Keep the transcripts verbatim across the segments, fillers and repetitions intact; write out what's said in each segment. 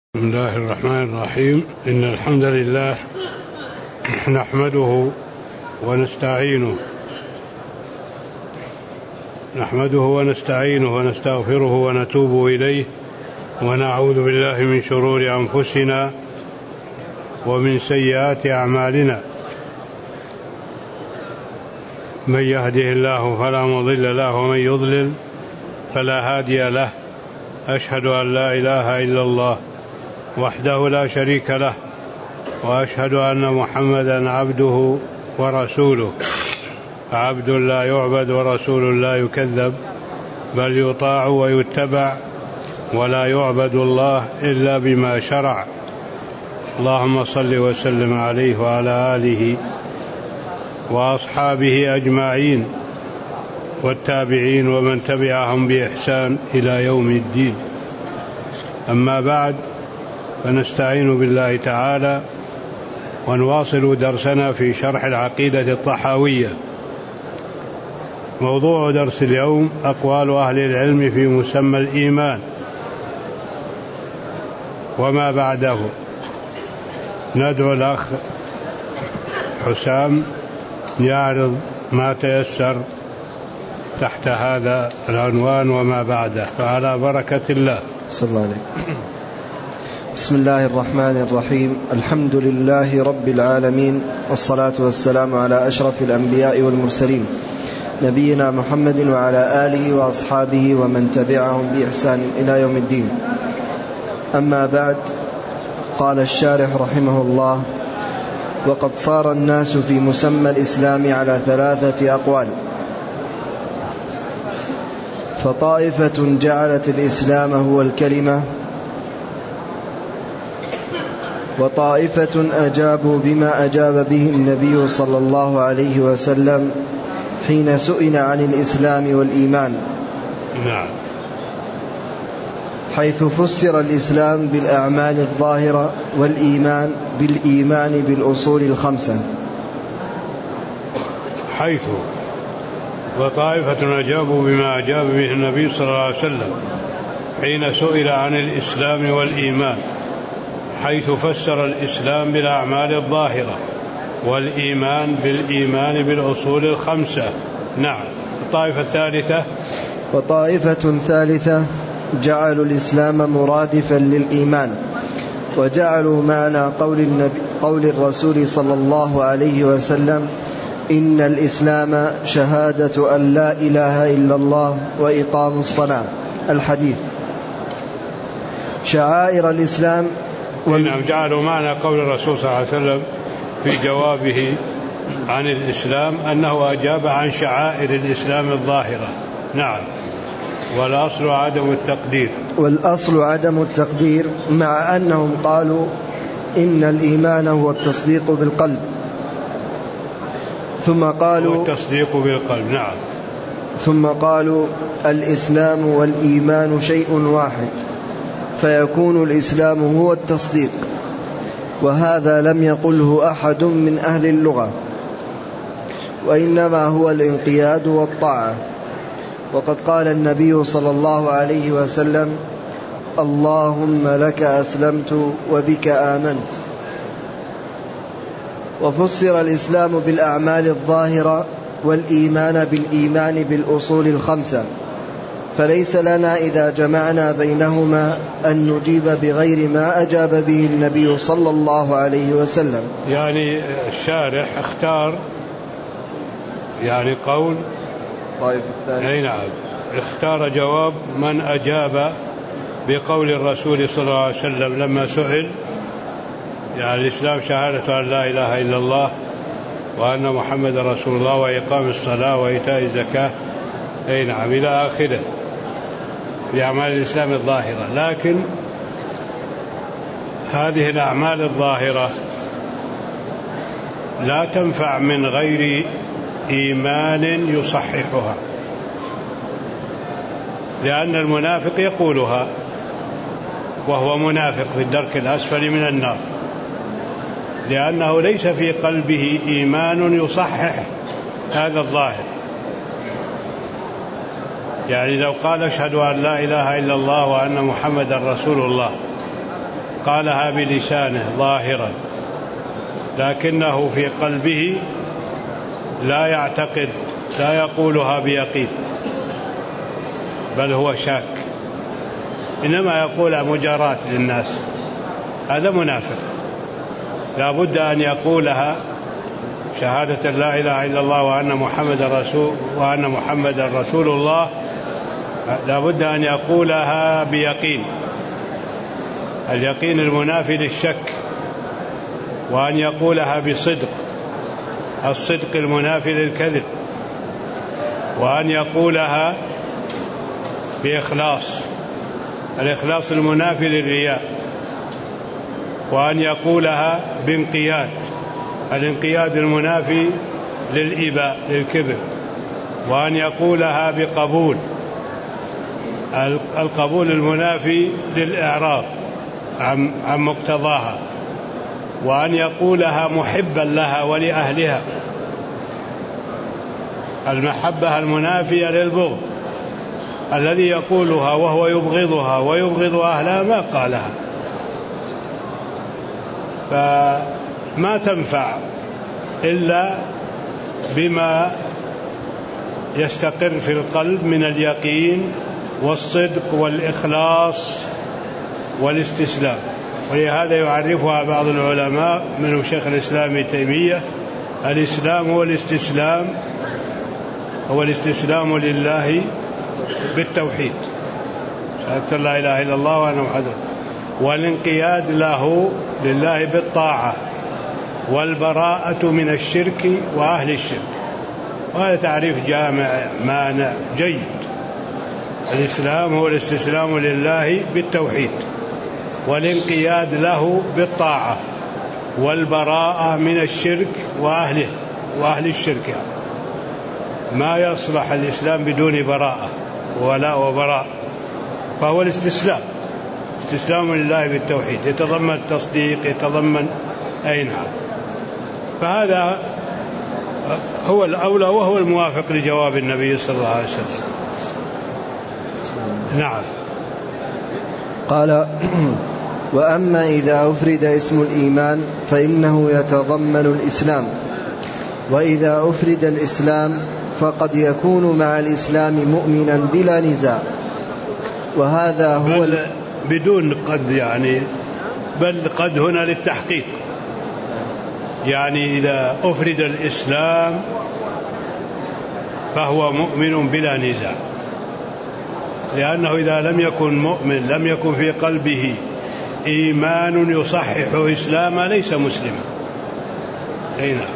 بسم الله الرحمن الرحيم. إن الحمد لله نحمده ونستعينه نحمده ونستعينه ونستغفره ونتوب إليه ونعوذ بالله من شرور أنفسنا ومن سيئات أعمالنا. من يهده الله فلا مضل له ومن يضلل فلا هادي له. أشهد أن لا إله إلا الله وحده لا شريك له، وأشهد أن محمدا عبده ورسوله، عبد لا يعبد ورسول لا يكذب، بل يطاع ويتبع، ولا يعبد الله إلا بما شرع. اللهم صل وسلم عليه وعلى آله وأصحابه أجمعين والتابعين ومن تبعهم بإحسان إلى يوم الدين. أما بعد، فنستعين بالله تعالى ونواصل درسنا في شرح العقيدة الطحاوية. موضوع درس اليوم أقوال أهل العلم في مسمى الإيمان وما بعده. ندعو الأخ حسام يعرض ما تيسر تحت هذا العنوان وما بعده، فعلى بركة الله. صلى الله عليه. بسم الله الرحمن الرحيم. الحمد لله رب العالمين، والصلاة والسلام على أشرف الأنبياء والمرسلين، نبينا محمد وعلى آله وأصحابه ومن تبعهم بإحسان إلى يوم الدين. أما بعد، قال الشارح رحمه الله: وقد صار الناس في مسمى الإسلام على ثلاثة أقوال. فطائفة جعلت الإسلام هو الكلمة، وطائفة أجابوا بما أجاب به النبي صلى الله عليه وسلم حين سئل عن الإسلام والإيمان، نعم، حيث فسر الإسلام بالأعمال الظاهرة والإيمان بالإيمان بالأصول الخمسة. حيث وطائفة أجابوا بما أجاب به النبي صلى الله عليه وسلم حين سئل عن الإسلام والإيمان، حيث فسر الإسلام بالأعمال الظاهرة والإيمان بالإيمان بالأصول الخمسة. نعم. الطائفة الثالثة وطائفة ثالثة جعلوا الإسلام مرادفا للإيمان، وجعلوا معنى قول, النبي قول الرسول صلى الله عليه وسلم: إن الإسلام شهادة أن لا إله إلا الله وإقام الصلاة، الحديث، شعائر الإسلام. نعم، جعلوا معنى قول الرسول صلى الله عليه وسلم في جوابه عن الإسلام أنه أجاب عن شعائر الإسلام الظاهرة. نعم. والأصل عدم التقدير والأصل عدم التقدير مع أنهم قالوا إن الإيمان هو التصديق بالقلب، ثم قالوا هو التصديق بالقلب. نعم. ثم قالوا الإسلام والإيمان شيء واحد، فيكون الإسلام هو التصديق، وهذا لم يقله أحد من أهل اللغة، وإنما هو الانقياد والطاعة. وقد قال النبي صلى الله عليه وسلم: اللهم لك أسلمت وبك آمنت. وفسر الإسلام بالأعمال الظاهرة والإيمان بالإيمان بالأصول الخمسة، فليس لنا إذا جمعنا بينهما أن نجيب بغير ما أجاب به النبي صلى الله عليه وسلم. يعني الشارح اختار يعني قول طيب أي نعم اختار جواب من أجاب بقول الرسول صلى الله عليه وسلم لما سئل: يعني الإسلام شهادة أن لا إله إلا الله وأن محمد رسول الله وإقام الصلاة وإيتاء الزكاة، أي نعم، إلى آخره، بأعمال الإسلام الظاهرة. لكن هذه الأعمال الظاهرة لا تنفع من غير إيمان يصححها، لأن المنافق يقولها وهو منافق في الدرك الأسفل من النار، لأنه ليس في قلبه إيمان يصحح هذا الظاهر. يعني لو قال: أشهد أن لا إله إلا الله وأن محمدا رسول الله، قالها بلسانه ظاهرا، لكنه في قلبه لا يعتقد، لا يقولها بيقين، بل هو شاك، إنما يقول مجاراة للناس. هذا منافق. لا بد أن يقولها شهادة لا إله إلا الله وأن محمد رسول وأن محمد رسول الله، لا بد أن يقولها بيقين، اليقين المنافي للشك، وأن يقولها بصدق، الصدق المنافي للكذب، وأن يقولها بإخلاص، الإخلاص المنافي للرياء، وأن يقولها بانقياد، الانقياد المنافي للإباء للكبر، وأن يقولها بقبول، القبول المنافي للإعراض عن عن مقتضاها، وأن يقولها محبا لها ولأهلها، المحبة المنافية للبغض، الذي يقولها وهو يبغضها ويبغض أهلها ما قالها، فما تنفع إلا بما يستقر في القلب من اليقين والصدق والإخلاص والاستسلام. ولهذا يعرفها بعض العلماء منهم شيخ الإسلام ابن تيمية: الإسلام هو الاستسلام هو الاستسلام لله بالتوحيد، شهادة لا إله إلا الله وأن محمد، والانقياد له لله بالطاعة، والبراءة من الشرك وأهل الشرك. وهذا تعريف جامع مانع جيد. الإسلام هو الاستسلام لله بالتوحيد، والانقياد له بالطاعة، والبراءة من الشرك وأهله وأهل الشرك. يعني ما يصلح الإسلام بدون براءة ولا وبراء، فهو الاستسلام، استسلام لله بالتوحيد، يتضمن التصديق، يتضمن أي نعم. فهذا هو الأولى وهو الموافق لجواب النبي صلى الله عليه وسلم. نعم. قال: وأما إذا أفرد اسم الإيمان فإنه يتضمن الإسلام، وإذا أفرد الإسلام فقد يكون مع الإسلام مؤمنا بلا نزاع. وهذا هو بل بدون قد، يعني بل قد هنا للتحقيق، يعني إذا أفرد الإسلام فهو مؤمن بلا نزاع، لأنه إذا لم يكن مؤمن لم يكن في قلبه إيمان يصحح إسلامه ليس مسلما. أي نعم.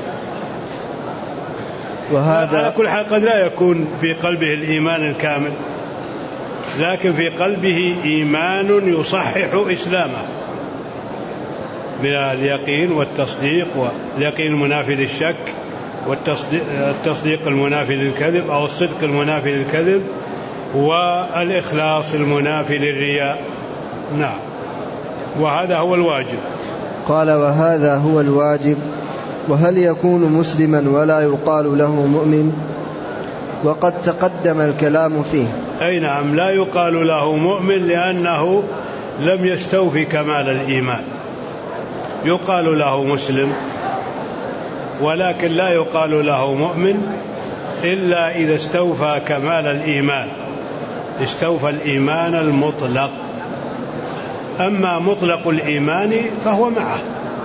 وهذا على كل حال قد لا يكون في قلبه الإيمان الكامل، لكن في قلبه إيمان يصحح إسلامه من اليقين والتصديق، واليقين المنافي للشك، والتصديق المنافي للكذب أو الصدق المنافي للكذب، والإخلاص المنافي للرياء. نعم. وهذا هو الواجب. قال: وهذا هو الواجب. وهل يكون مسلما ولا يقال له مؤمن؟ وقد تقدم الكلام فيه. أي نعم، لا يقال له مؤمن لأنه لم يستوفي كمال الإيمان. يقال له مسلم ولكن لا يقال له مؤمن إلا إذا استوفى كمال الإيمان، استوفى الإيمان المطلق. أما مطلق الإيمان فهو معه،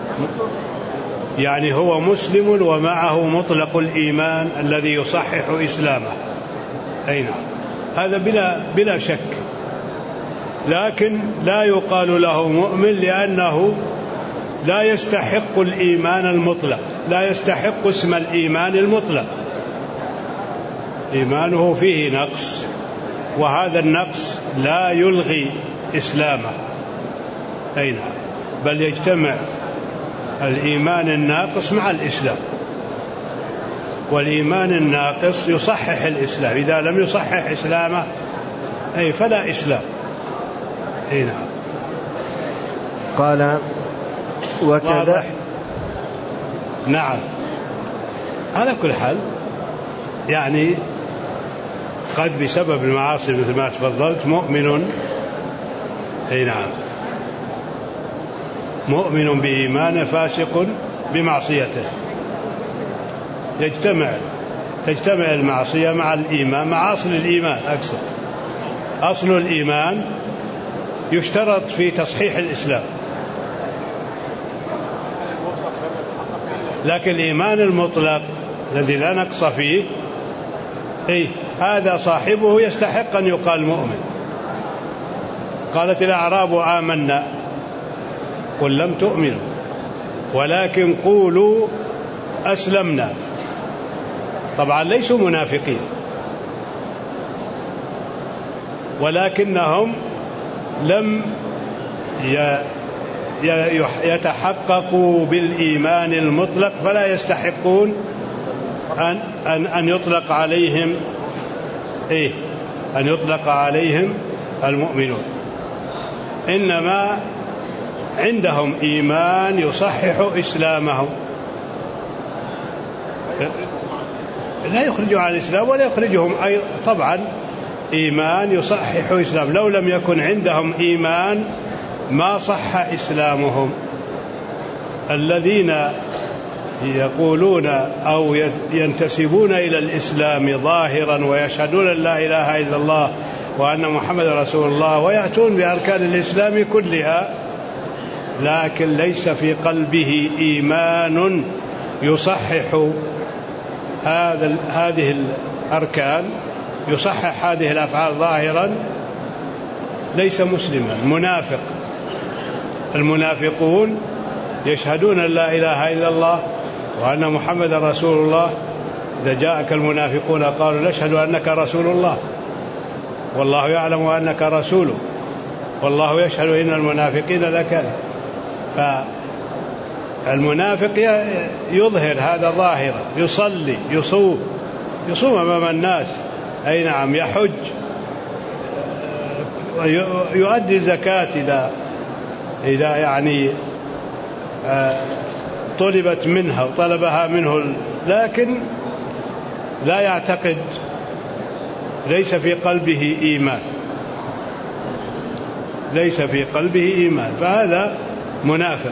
يعني هو مسلم ومعه مطلق الإيمان الذي يصحح إسلامه. أي نعم، هذا بلا, بلا شك. لكن لا يقال له مؤمن لأنه لا يستحق الإيمان المطلق، لا يستحق اسم الإيمان المطلق، إيمانه فيه نقص، وهذا النقص لا يلغي إسلامه. أي نعم، بل يجتمع الإيمان الناقص مع الإسلام، والإيمان الناقص يصحح الإسلام. إذا لم يصحح إسلامه أي فلا إسلام. أي نعم. قال: وكذا. نعم. على كل حال يعني قد بسبب المعاصي مثل ما تفضلت مؤمن. أي نعم. مؤمن بإيمانه فاسق بمعصيته، يجتمع تجتمع المعصية مع الإيمان، مع أصل الإيمان. أقصد أصل الإيمان يشترط في تصحيح الإسلام، لكن الإيمان المطلق الذي لا نقص فيه إيه هذا صاحبه يستحق أن يقال مؤمن. قالت الأعراب آمنا قل لم تؤمنوا ولكن قولوا أسلمنا. طبعا ليسوا منافقين، ولكنهم لم يتحققوا بالإيمان المطلق، فلا يستحقون أن, أن, أن يطلق عليهم إيه أن يطلق عليهم المؤمنون. إنما عندهم إيمان يصحح إسلامهم، لا يخرجوا عن الإسلام ولا يخرجهم أي طبعا إيمان يصحح إسلام. لو لم يكن عندهم إيمان ما صح إسلامهم. الذين يقولون أو ينتسبون إلى الإسلام ظاهرا ويشهدون أن لا إله إلا الله وأن محمد رسول الله ويأتون بأركان الإسلام كلها، لكن ليس في قلبه إيمان يصحح هذا هذه الأركان، يصحح هذه الأفعال ظاهرا، ليس مسلما، منافق. المنافقون يشهدون أن لا إله إلا الله وأن محمد رسول الله، إذا جاءك المنافقون قالوا نشهد أنك رسول الله والله يعلم أنك رسوله والله يشهد إن المنافقين لكاذبون. فالمنافق يظهر هذا ظاهرا، يصلي يصوم يصوم أمام الناس، أي نعم، يحج، يؤدي الزكاة إذا إذا يعني طلبت منها وطلبها منه، لكن لا يعتقد، ليس في قلبه إيمان، ليس في قلبه إيمان، فهذا منافق.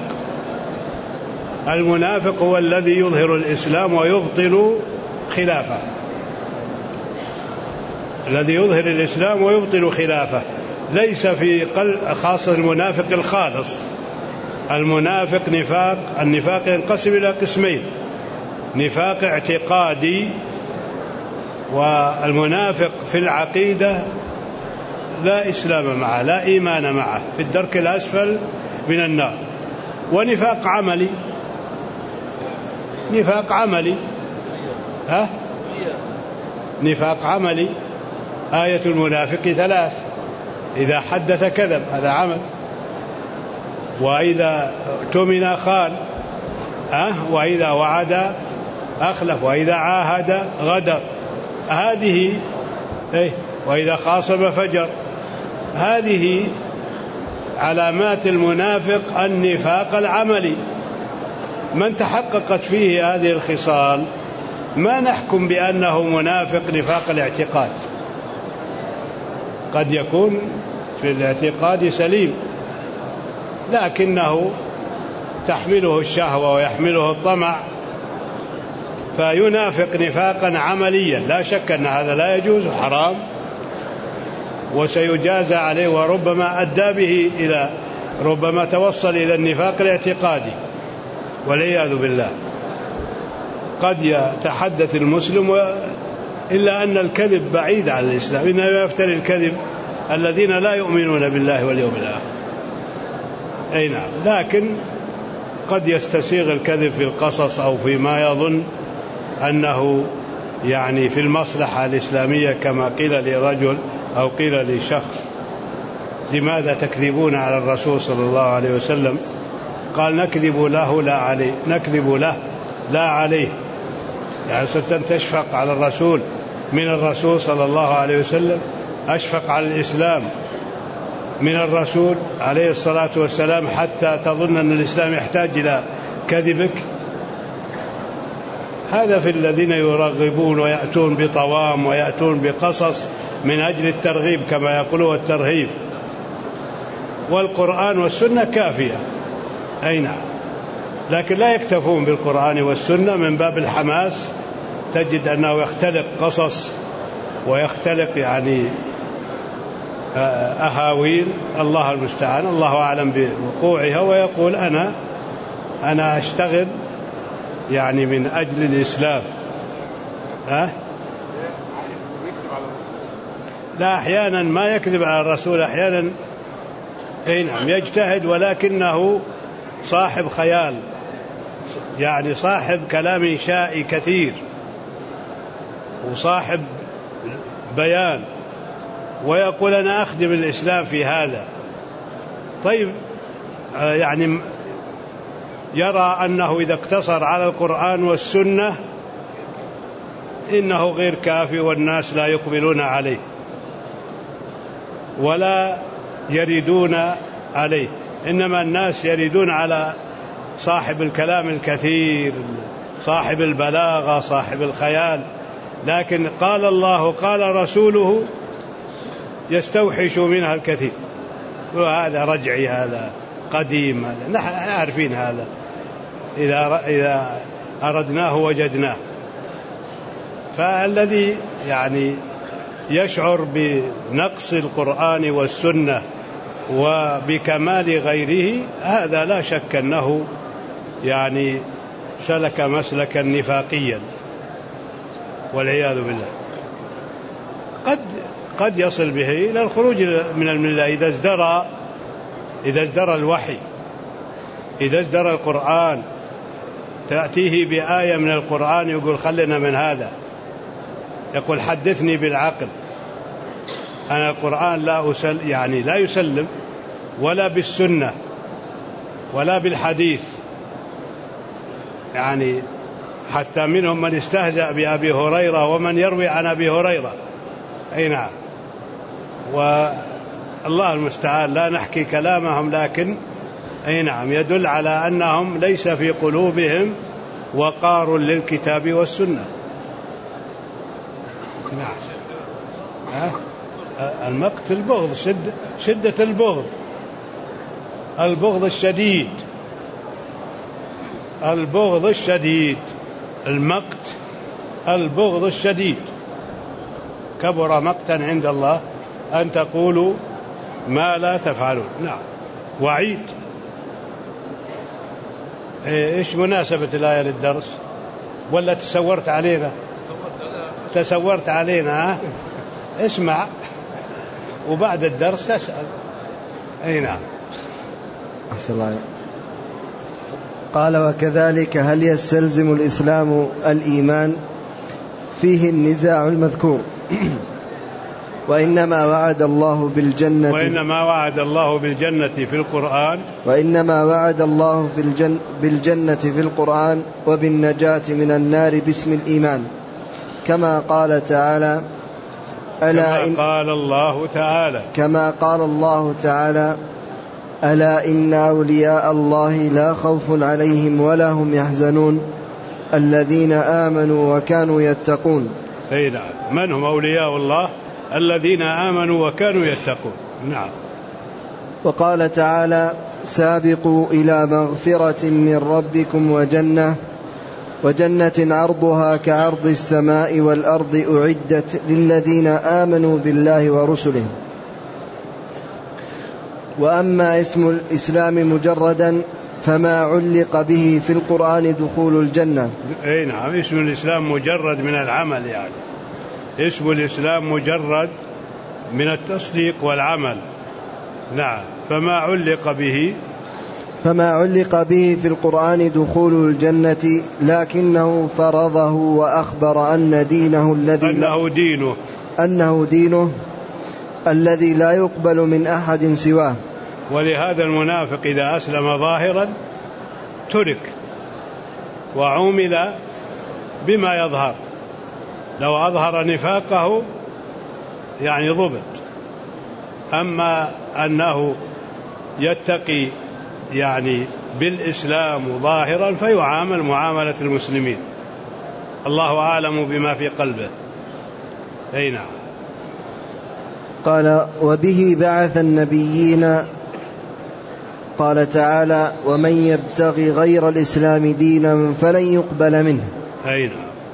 المنافق هو الذي يظهر الإسلام ويبطل خلافه، الذي يظهر الإسلام ويبطل خلافه، ليس في قلب خاص المنافق الخالص. المنافق نفاق، النفاق ينقسم إلى قسمين: نفاق اعتقادي، والمنافق في العقيدة لا إسلام معه، لا إيمان معه، في الدرك الأسفل من النار. ونفاق عملي، نفاق عملي ها نفاق عملي آية المنافق ثلاث: إذا حدث كذب، هذا عمل، وإذا اؤتمن خان، أه؟ وإذا وعد أخلف، وإذا عاهد غدر، هذه إيه؟ وإذا خاصم فجر. هذه علامات المنافق النفاق العملي. من تحققت فيه هذه الخصال ما نحكم بأنه منافق نفاق الاعتقاد، قد يكون في الاعتقاد سليم لكنه تحمله الشهوة ويحمله الطمع فينافق نفاقا عمليا. لا شك أن هذا لا يجوز، حرام، وسيجازى عليه، وربما أدى به إلى ربما توصل إلى النفاق الاعتقادي والعياذ بالله. قد يتحدث المسلم و... إلا أن الكذب بعيد عن الإسلام، إنما يفتري الكذب الذين لا يؤمنون بالله واليوم الآخر. أي نعم، لكن قد يستسيغ الكذب في القصص أو فيما يظن أنه يعني في المصلحة الإسلامية، كما قيل لرجل أو قيل لشخص: لماذا تكذبون على الرسول صلى الله عليه وسلم؟ قال: نكذب له لا عليه، نكذب له لا عليه، يعني ستن تشفق على الرسول من الرسول صلى الله عليه وسلم، أشفق على الإسلام من الرسول عليه الصلاة والسلام حتى تظن أن الإسلام يحتاج إلى كذبك؟ هذا في الذين يرغبون ويأتون بطوام ويأتون بقصص من أجل الترغيب كما يقولون الترهيب. والقرآن والسنة كافية، أي نعم. لكن لا يكتفون بالقرآن والسنة من باب الحماس، تجد أنه يختلق قصص ويختلق يعني أهاويل، الله المستعان، الله أعلم بوقوعها، ويقول أنا أنا أشتغل يعني من أجل الإسلام. ها؟ لا، أحيانا ما يكذب على الرسول، أحيانا أي نعم يجتهد، ولكنه صاحب خيال، يعني صاحب كلام إنشائي كثير وصاحب بيان، ويقول أنا أخدم الإسلام في هذا. طيب يعني يرى أنه إذا اقتصر على القرآن والسنة إنه غير كافي، والناس لا يقبلون عليه ولا يريدون عليه، إنما الناس يريدون على صاحب الكلام الكثير، صاحب البلاغة، صاحب الخيال. لكن قال الله قال رسوله يستوحش منها الكثير، وهذا رجعي، هذا قديم، هذا نحن عارفين، هذا إذا إذا أردناه وجدناه. فالذي يعني يشعر بنقص القرآن والسنة وبكمال غيره، هذا لا شك أنه يعني سلك مسلكا نفاقيا والعياذ بالله، قد قد يصل به إلى الخروج من الملة إذا ازدرى إذا ازدرى الوحي، إذا ازدرى القرآن، تأتيه بآية من القرآن يقول خلنا من هذا، يقول حدثني بالعقل، أنا القرآن لا أسل يعني لا يسلم، ولا بالسنة ولا بالحديث، يعني حتى منهم من استهزأ بأبي هريرة ومن يروي عن أبي هريرة. أي نعم، والله المستعان، لا نحكي كلامهم، لكن أي نعم يدل على أنهم ليس في قلوبهم وقار للكتاب والسنة. نعم. ها؟ المقت البغض، شد شدة البغض، البغض الشديد، البغض الشديد، المقت البغض الشديد، كبر مقتا عند الله أن تقولوا ما لا تفعلون. نعم، وعيد. إيش مناسبة الآية للدرس؟ ولا تسورت علينا؟ تسورت علينا. ها؟ اسمع وبعد الدرس تسأل. أي نعم. أحسن الله. قال وكذلك هل يستلزم الإسلام الإيمان؟ فيه النزاع المذكور. وإنما وعد الله بالجنة وإنما وعد الله بالجنة في القرآن وإنما وعد الله في الجن بالجنة في القرآن وبالنجاة من النار باسم الإيمان، كما قال تعالى ألا كما قال الله تعالى كما قال الله تعالى ألا إن أولياء الله لا خوف عليهم ولا هم يحزنون الذين آمنوا وكانوا يتقون. أي نعم، من هم أولياء الله؟ الذين آمنوا وكانوا يتقون. نعم. وقال تعالى سابقوا إلى مغفرة من ربكم وجنة وجنة عرضها كعرض السماء والأرض أعدت للذين آمنوا بالله ورسله. وأما اسم الإسلام مجردا فما علق به في القرآن دخول الجنة. أي نعم، اسم الإسلام مجرد من العمل، يعني اسم الإسلام مجرد من التصديق والعمل. نعم. فما علق به فما علق به في القرآن دخول الجنة، لكنه فرضه وأخبر أن دينه الذي أنه دينه أنه دينه الذي لا يقبل من أحد سواه. ولهذا المنافق إذا أسلم ظاهرا ترك وعمل بما يظهر، لو أظهر نفاقه يعني ضبط. أما أنه يتقي يعني بالإسلام ظاهرا فيعامل معاملة المسلمين، الله أعلم بما في قلبه. أي نعم. قال وبه بعث النبيين قال تعالى: ومن يبتغي غير الإسلام دينا فلن يقبل منه. أين؟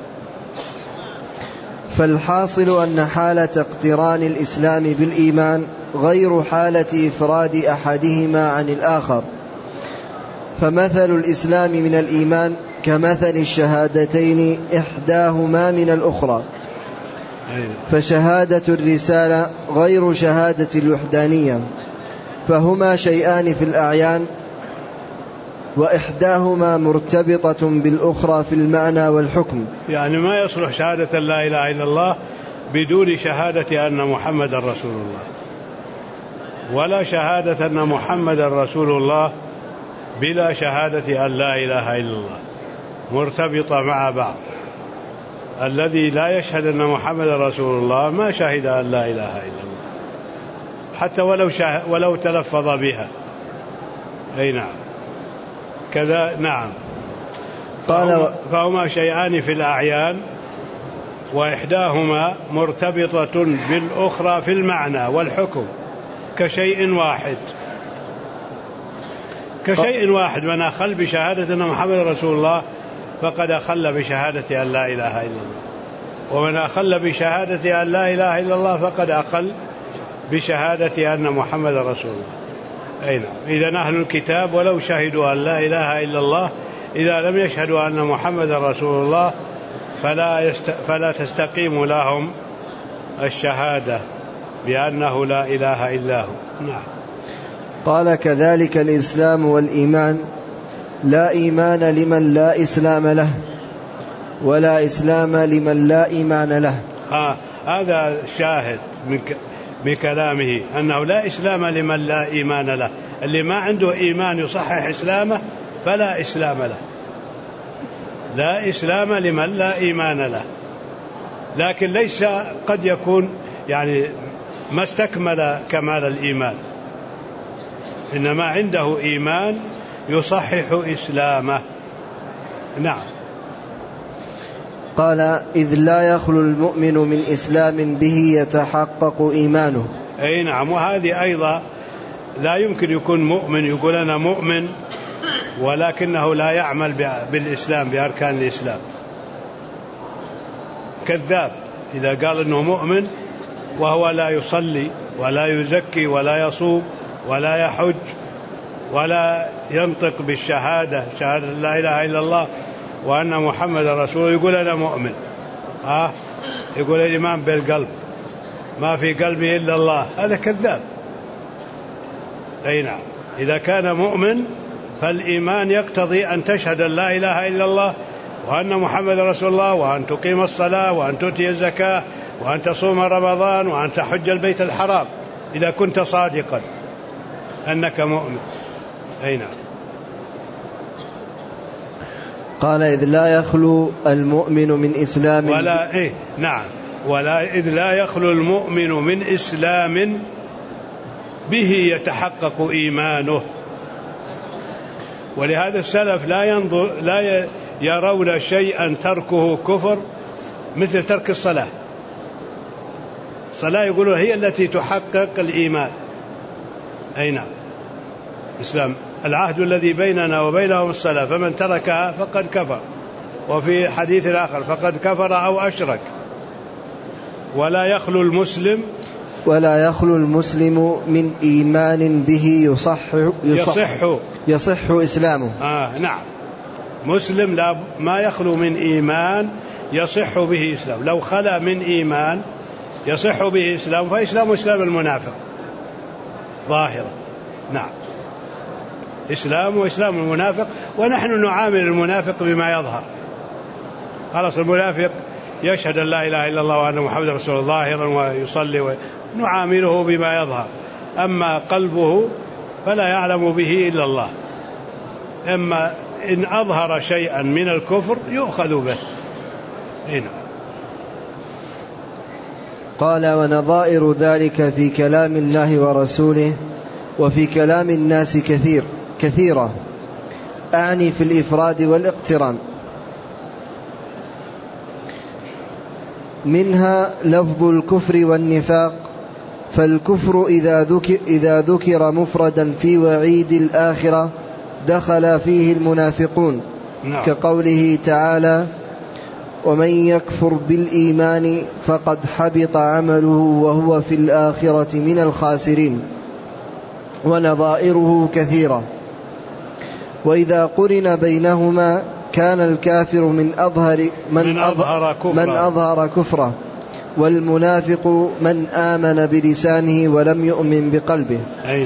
فالحاصل أن حالة اقتران الإسلام بالإيمان غير حالة إفراد أحدهما عن الآخر، فمثل الإسلام من الإيمان كمثل الشهادتين إحداهما من الأخرى، فشهادة الرسالة غير شهادة الوحدانية، فهما شيئان في الأعيان، وإحداهما مرتبطة بالأخرى في المعنى والحكم. يعني ما يصلح شهادة لا إله إلا الله بدون شهادة أن محمد رسول الله، ولا شهادة أن محمد رسول الله بلا شهادة أن لا إله إلا الله، مرتبطة مع بعض. الذي لا يشهد أن محمد رسول الله ما شهد أن لا إله إلا الله، حتى ولو, ولو تلفظ بها. أي نعم كذا. نعم. قال فهما شيئان في الأعيان، وإحداهما مرتبطة بالأخرى في المعنى والحكم، كشيء واحد كشيء واحد من أخل بشهادة أن محمد رسول الله فقد أخل بشهادة أن لا إله إلا الله، ومن أخل بشهادة أن لا إله إلا الله فقد أخل بشهادة أن محمد رسول الله. أي نعم. إذن أهل الكتاب ولو شهدوا أن لا إله إلا الله، إذا لم يشهدوا أن محمد رسول الله فلا, يست... فلا تستقيم لهم الشهادة بأنه لا إله إلا هو. نعم. قال: كذلك الإسلام والإيمان، لا إيمان لمن لا إسلام له، ولا إسلام لمن لا إيمان له. آه هذا شاهد من, ك... من كلامه أنه لا إسلام لمن لا إيمان له. اللي ما عنده إيمان يصحح إسلامه فلا إسلام له. لا إسلام لمن لا إيمان له، لكن ليس قد يكون يعني ما استكمل كمال الإيمان، إنما عنده إيمان يصحح إسلامه. نعم. قال: إذ لا يخلو المؤمن من إسلام به يتحقق إيمانه. أي نعم. وهذه أيضا لا يمكن يكون مؤمن يقول أنا مؤمن ولكنه لا يعمل بالإسلام بأركان الإسلام، كذاب إذا قال أنه مؤمن وهو لا يصلي ولا يزكي ولا يصوم ولا يحج ولا ينطق بالشهادة شهادة لا إله إلا الله وأن محمد رسول، يقول أنا مؤمن. ها يقول الإيمان بالقلب، ما في قلبي إلا الله، هذا كذاب. أي نعم. إذا كان مؤمن فالإيمان يقتضي أن تشهد أن لا إله إلا الله وأن محمد رسول الله، وأن تقيم الصلاة، وأن تؤتي الزكاة، وأن تصوم رمضان، وأن تحج البيت الحرام، إذا كنت صادقا أنك مؤمن. أي نعم. قال: إذ لا يخلو المؤمن من إسلام ولا إيه نعم ولا إذ لا يخلو المؤمن من إسلام به يتحقق إيمانه. ولهذا السلف لا ينظر لا يرون شيئا تركه كفر مثل ترك الصلاة. الصلاة يقولون هي التي تحقق الإيمان. أي نعم. إسلام العهد الذي بيننا وبينهم الصلاة، فمن تركها فقد كفر. وفي حديث آخر فقد كفر أو أشرك. ولا يخلو المسلم ولا يخلو المسلم من إيمان به يصح يصح, يصح, يصح إسلامه. آه نعم. مسلم لا ما يخلو من إيمان يصح به إسلام. لو خلا من إيمان يصح به إسلام فإسلام إسلام المنافق ظاهرا. نعم. إسلام وإسلام المنافق، ونحن نعامل المنافق بما يظهر. خلاص المنافق يشهد أن لا إله إلا الله وأن محمد رسول الله ظاهرا ويصلي، ونعامله بما يظهر. أما قلبه فلا يعلم به إلا الله. أما إن أظهر شيئا من الكفر يؤخذ به. هنا قال: ونظائر ذلك في كلام الله ورسوله وفي كلام الناس كثير كثيرة، أعني في الإفراد والاقتران. منها لفظ الكفر والنفاق فالكفر إذا ذكر, إذا ذكر مفردا في وعيد الآخرة دخل فيه المنافقون. نعم. كقوله تعالى: ومن يكفر بالإيمان فقد حبط عمله وهو في الآخرة من الخاسرين، ونظائره كثيرة. وإذا قرن بينهما كان الكافر من أظهر من, من أظهر كفره, من أظهر كفره والمنافق من آمن بلسانه ولم يؤمن بقلبه. أين؟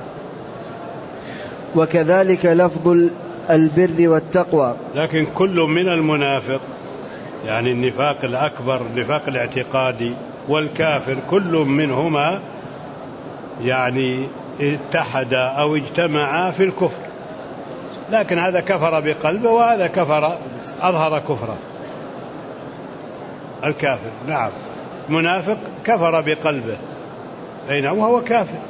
وكذلك لفظ البر والتقوى. لكن كل من المنافق، يعني النفاق الأكبر النفاق الاعتقادي والكافر، كل منهما يعني اتحد أو اجتمع في الكفر، لكن هذا كفر بقلبه وهذا كفر أظهر كفره. الكافر نعم منافق كفر بقلبه أين وهو كافر.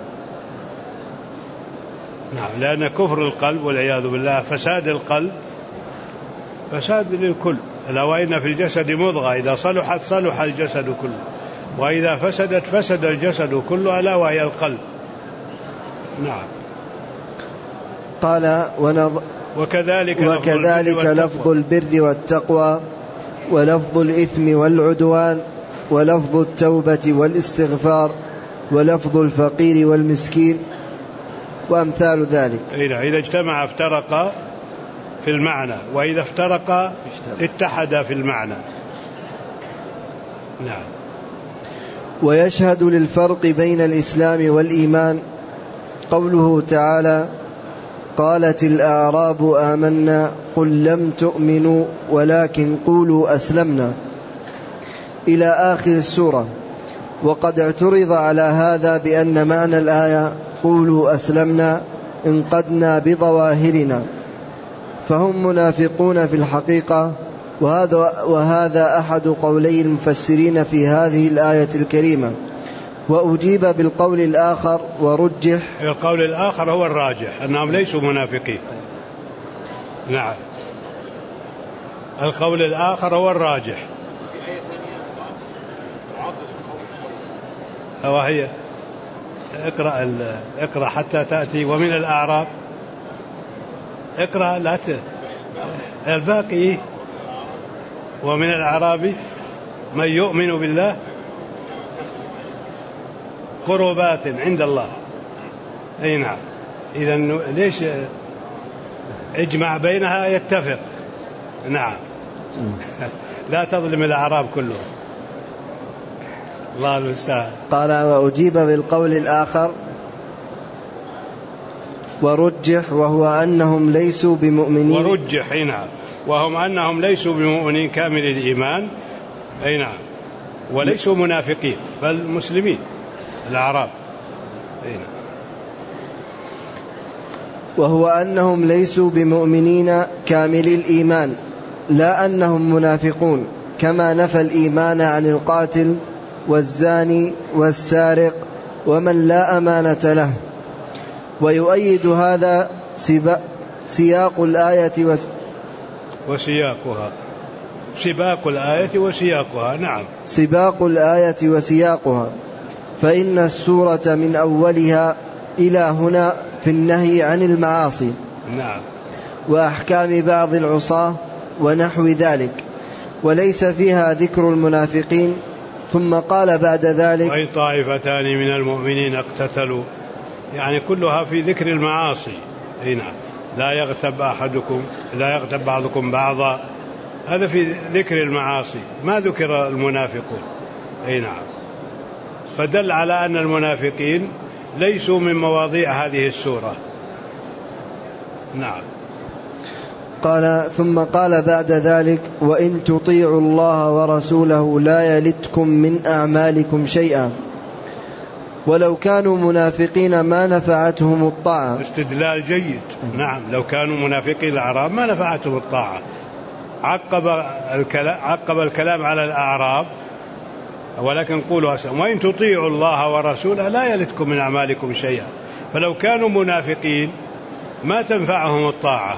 نعم، لأن كفر القلب والعياذ بالله فساد القلب فساد للكل. ألا وإن في الجسد مضغة إذا صلحت صلح الجسد كله، وإذا فسدت فسد الجسد كله، ألا وهي القلب. نعم. قال ونظ... وكذلك, وكذلك لفظ البر والتقوى ولفظ الإثم والعدوان ولفظ التوبة والاستغفار ولفظ الفقير والمسكين وأمثال ذلك. إذا اجتمع افترق في المعنى، وإذا افترق اتحد في المعنى. نعم. ويشهد للفرق بين الإسلام والإيمان قوله تعالى: قالت الأعراب آمنا قل لم تؤمنوا ولكن قولوا أسلمنا، إلى آخر السورة. وقد اعترض على هذا بأن معنى الآية قولوا أسلمنا انقدنا بظواهرنا، فهم منافقون في الحقيقة، وهذا, وهذا أحد قولي المفسرين في هذه الآية الكريمة. وأجيب بالقول الآخر ورجح. القول الآخر هو الراجح، أنهم ليسوا منافقين. نعم، القول الآخر هو الراجح. وهي اقرأ, اقرأ حتى تأتي ومن الأعراب. اقرأ لا ت... الباقي ومن الأعراب من يؤمن بالله قربات عند الله. أي نعم. إذن ليش اجمع بينها يتفق. نعم. لا تظلم الأعراب كلهم. الله المستعان. قال: وأجيب بالقول الآخر ورجح وهو أنهم ليسوا بمؤمنين. ورجح نعم، وهم أنهم ليسوا بمؤمنين كامل الإيمان. أي نعم، وليسوا منافقين بل مسلمين الأعراب. أي نعم. وهو أنهم ليسوا بمؤمنين كامل الإيمان، لا أنهم منافقون، كما نفى الإيمان عن القاتل والزاني والسارق ومن لا أمانة له. ويؤيد هذا سياق الآية وس... وسياقها سباق الآية وسياقها. نعم، سباق الآية وسياقها، فإن السورة من أولها إلى هنا في النهي عن المعاصي. نعم. وأحكام بعض العصاة ونحو ذلك، وليس فيها ذكر المنافقين. ثم قال بعد ذلك: وإن طائفتان من المؤمنين اقتتلوا، يعني كلها في ذكر المعاصي. أي نعم. لا يغتب أحدكم لا يغتب بعضكم بعضا، هذا في ذكر المعاصي، ما ذكر المنافقون. أي نعم. فدل على أن المنافقين ليسوا من مواضيع هذه السورة. نعم. قال: ثم قال بعد ذلك: وإن تطيعوا الله ورسوله لا يلتكم من أعمالكم شيئا، ولو كانوا منافقين ما نفعتهم الطاعة. استدلال جيد. نعم، لو كانوا منافقين الأعراب ما نفعتهم الطاعة. عقب الكلام, عقب الكلام على الأعراب، ولكن قولوا أسلم. وإن تطيعوا الله ورسوله لا يلتكم من أعمالكم شيئا، فلو كانوا منافقين ما تنفعهم الطاعة.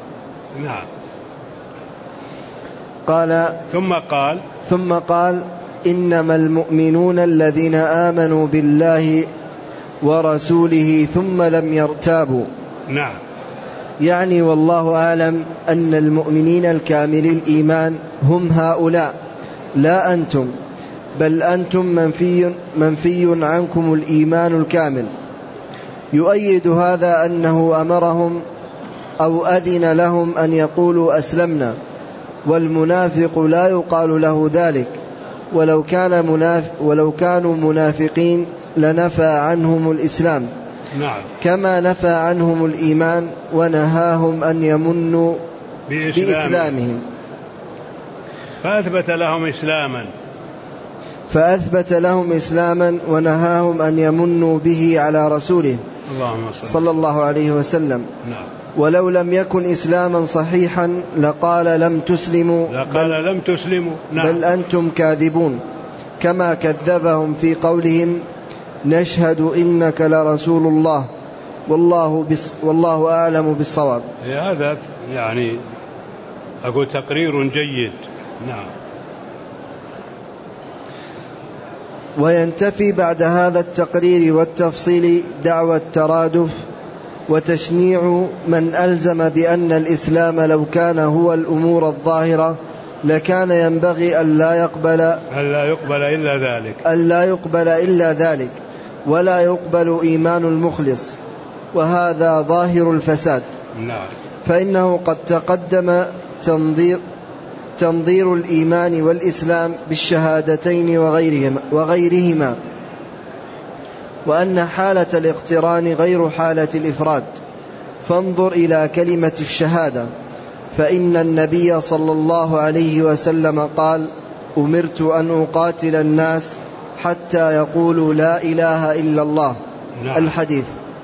نعم. قال ثم قال ثم قال إنما المؤمنون الذين آمنوا بالله ورسوله ثم لم يرتابوا. نعم. يعني والله أعلم أن المؤمنين الكامل الإيمان هم هؤلاء لا أنتم، بل أنتم منفي, منفي عنكم الإيمان الكامل. يؤيد هذا أنه أمرهم أو أذن لهم أن يقولوا أسلمنا، والمنافق لا يقال له ذلك، ولو, كان مناف ولو كانوا منافقين لنفى عنهم الإسلام. نعم. كما نفى عنهم الإيمان ونهاهم أن يمنوا بإسلام. بإسلامهم فأثبت لهم إسلاما فأثبت لهم إسلاما ونهاهم أن يمنوا به على رسوله صلى الله عليه وسلم. نعم. ولو لم يكن إسلاما صحيحا لقال لم تسلموا لقال بل, لم تسلموا نعم. بل أنتم كاذبون، كما كذبهم في قولهم نشهد إنك لرسول الله والله, بس والله أعلم بالصواب. هذا يعني أقول تقرير جيد. نعم. وينتفي بعد هذا التقرير والتفصيل دعوى الترادف وتشنيع من ألزم بأن الإسلام لو كان هو الأمور الظاهرة لكان ينبغي أن لا يقبل ألا يقبل إلا ذلك ألا يقبل إلا ذلك ولا يقبل إيمان المخلص، وهذا ظاهر الفساد. نعم. فإنه قد تقدم تنظير تنظير الإيمان والإسلام بالشهادتين وغيرهما, وغيرهما وأن حالة الاقتران غير حالة الإفراد. فانظر إلى كلمة الشهادة، فإن النبي صلى الله عليه وسلم قال أمرت أن أقاتل الناس حتى يقولوا لا إله إلا الله. نعم. الحديث.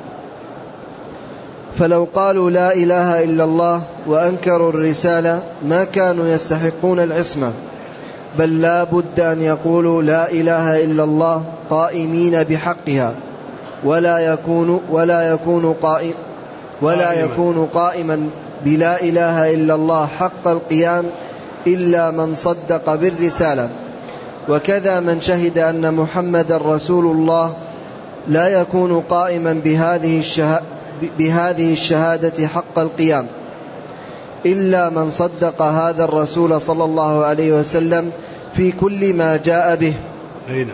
فلو قالوا لا إله إلا الله وأنكروا الرسالة ما كانوا يستحقون العصمة، بل لا بد أن يقولوا لا إله إلا الله قائمين بحقها، ولا يكون ولا يكون قائم ولا يكون قائما بلا إله إلا الله حق القيام إلا من صدق بالرسالة. وكذا من شهد أن محمد رسول الله لا يكون قائما بهذه الشهادة بهذه الشهادة حق القيام إلا من صدق هذا الرسول صلى الله عليه وسلم في كل ما جاء به. هنا.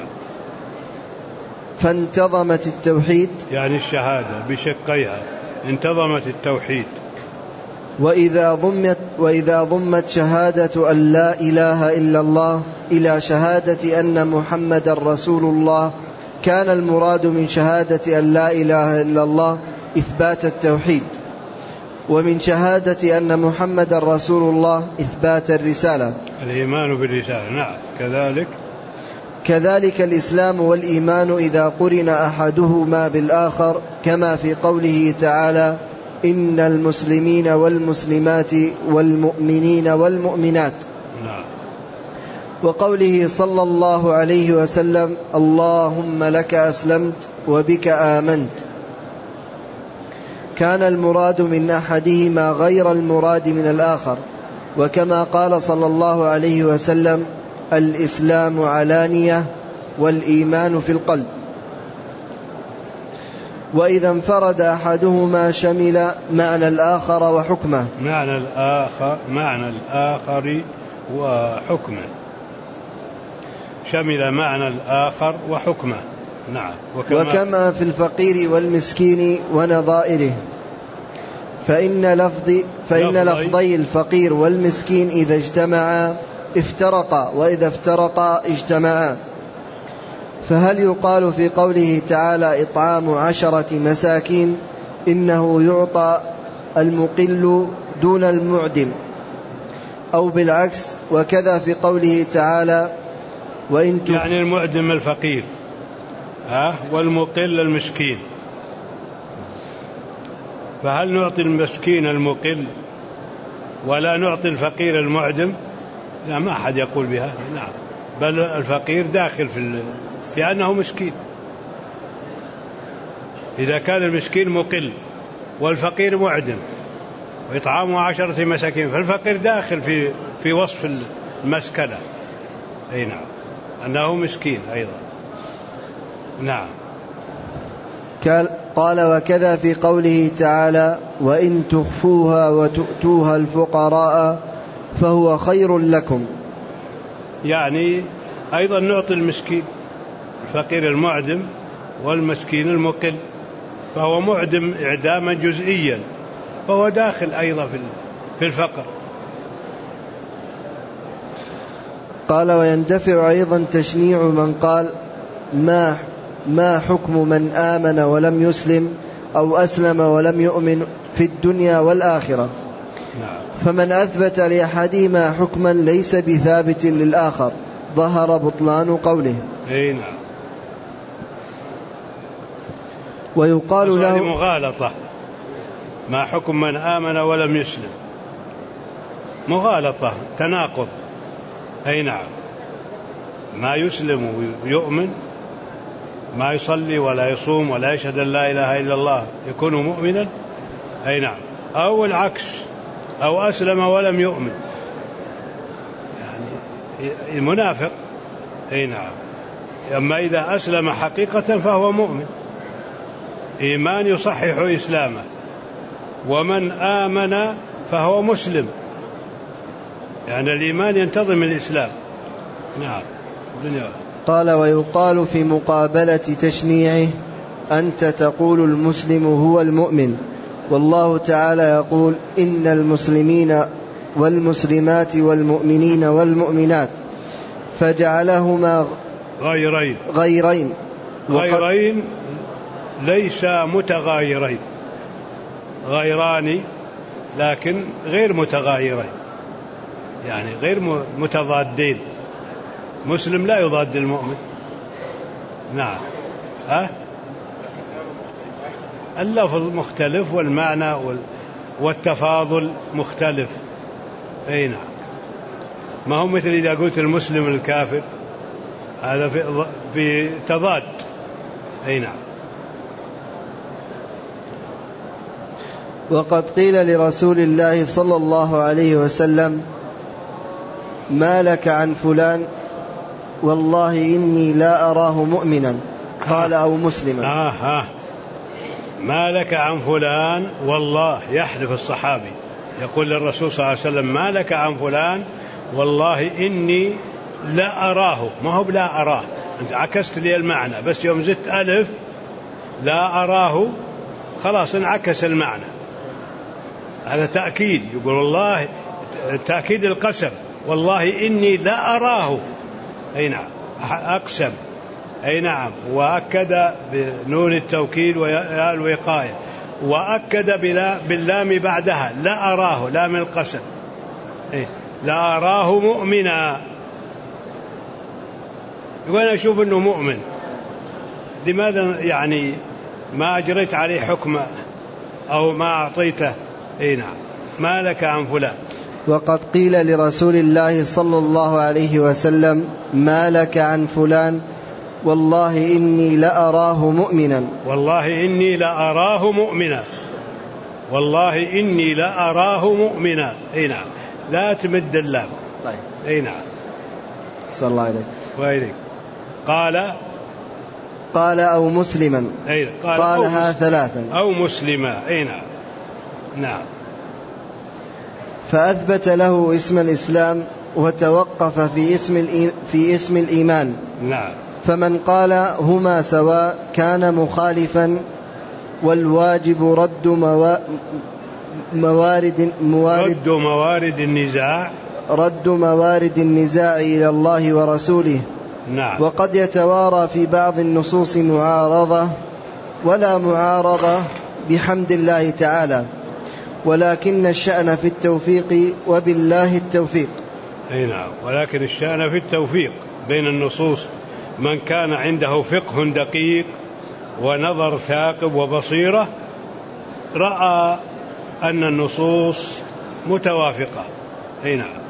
فانتظمت التوحيد، يعني الشهادة بشقيها انتظمت التوحيد. وإذا ضمت, وإذا ضمت شهادة أن لا إله إلا الله إلى شهادة أن محمد رسول الله كان المراد من شهادة أن لا إله إلا الله إثبات التوحيد، ومن شهادة أن محمد رسول الله إثبات الرسالة، الإيمان بالرسالة. نعم. كذلك كذلك الإسلام والإيمان إذا قرن أحدهما بالآخر، كما في قوله تعالى إن المسلمين والمسلمات والمؤمنين والمؤمنات. نعم. وقوله صلى الله عليه وسلم اللهم لك أسلمت وبك آمنت. كان المراد من أحدهما غير المراد من الآخر، وكما قال صلى الله عليه وسلم الإسلام علانية والإيمان في القلب. وإذا انفرد أحدهما شمل معنى الآخر وحكمه. معنى الآخر معنى الآخر وحكمه شمل معنى الآخر وحكمه. نعم. وكما, وكما في الفقير والمسكين ونظائره، فإن, لفظ فإن لفظي الفقير والمسكين إذا اجتمعا افترقا، وإذا افترقا اجتمعا. فهل يقال في قوله تعالى إطعام عشرة مساكين إنه يعطى المقل دون المعدم، أو بالعكس؟ وكذا في قوله تعالى وإن يعني المعدم الفقير ها والمقل المسكين. فهل نعطي المسكين المقل ولا نعطي الفقير المعدم؟ لا، ما أحد يقول بها. نعم. بل الفقير داخل في لأنه مسكين. إذا كان المسكين مقل والفقير معدم وإطعامه عشرة مساكين، فالفقير داخل في في وصف المسكنة. أي نعم. أنه مسكين أيضا. نعم. قال وكذا في قوله تعالى وإن تخفوها وتؤتوها الفقراء فهو خير لكم، يعني أيضا نعطي المسكين، الفقير المعدم والمسكين المقل، فهو معدم إعداما جزئيا، فهو داخل أيضا في الفقر. قال ويندفع أيضا تشنيع من قال ما ما حكم من آمن ولم يسلم أو أسلم ولم يؤمن في الدنيا والآخرة. نعم. فمن أثبت لأحدهما حكما ليس بثابت للآخر ظهر بطلان قوله. أي نعم. ويقال له مغالطة، ما حكم من آمن ولم يسلم، مغالطة، تناقض. أي نعم. ما يسلم ويؤمن، ما يصلي ولا يصوم ولا يشهد أن لا إله إلا الله يكون مؤمنا. أي نعم. أو العكس، أو أسلم ولم يؤمن، يعني المنافق. أي نعم. أما إذا أسلم حقيقة فهو مؤمن، إيمان يصحح إسلامه. ومن آمن فهو مسلم، يعني الإيمان ينتظم الإسلام. نعم. دنيا. قال ويقال في مقابلة تشنيعه أنت تقول المسلم هو المؤمن، والله تعالى يقول إن المسلمين والمسلمات والمؤمنين والمؤمنات، فجعلهما غيرين غيرين غيرين ليس متغايرين، غيران لكن غير متغايرين، يعني غير متضادين. مسلم لا يضاد المؤمن. نعم. أه؟ اللفظ مختلف والمعنى والتفاضل مختلف. أي نعم. ما هو مثل إذا قلت المسلم الكافر، هذا في, في تضاد. أي نعم. وقد قيل لرسول الله صلى الله عليه وسلم ما لك عن فلان والله إني لا أراه مؤمنا، قال أو مسلما. آه آه. ما لك عن فلان، والله يحلف الصحابي يقول للرسول صلى الله عليه وسلم ما لك عن فلان والله إني لا أراه، ما هو لا أراه، أنت عكست لي المعنى، بس يوم زدت ألف لا أراه خلاص انعكس المعنى. هذا تأكيد، يقول الله تأكيد القسم، والله إني لا أراه. أي نعم. أقسم. أي نعم. وأكد بنون التوكيد وياء الوقاية، وأكد باللام بعدها لا أراه، لام القسم. إيه؟ لا أراه مؤمنا، وأنا أشوف أنه مؤمن، لماذا يعني ما أجريت عليه حكم أو ما أعطيته؟ أي نعم. ما لك عن فلان. وقد قيل لرسول الله صلى الله عليه وسلم ما لك عن فلان والله إني لأراه مؤمنا، والله إني لأراه مؤمنا، والله إني لأراه مؤمنا. أي نعم. لا تمد اللام. طيب. أي نعم. صلى الله عليه وإليك. قال قال أو مسلما. أي قال قالها أو ثلاثا أو مسلما. أي نعم. نعم. فأثبت له اسم الإسلام وتوقف في اسم في اسم الإيمان. نعم. فمن قال هما سواء كان مخالفا، والواجب رد موا موارد موارد رد موارد النزاع رد موارد النزاع إلى الله ورسوله. نعم. وقد يتوارى في بعض النصوص معارضة ولا معارضة بحمد الله تعالى، ولكن الشأن في التوفيق، وبالله التوفيق. أي نعم. ولكن الشأن في التوفيق بين النصوص. من كان عنده فقه دقيق ونظر ثاقب وبصيرة رأى أن النصوص متوافقة. أي نعم.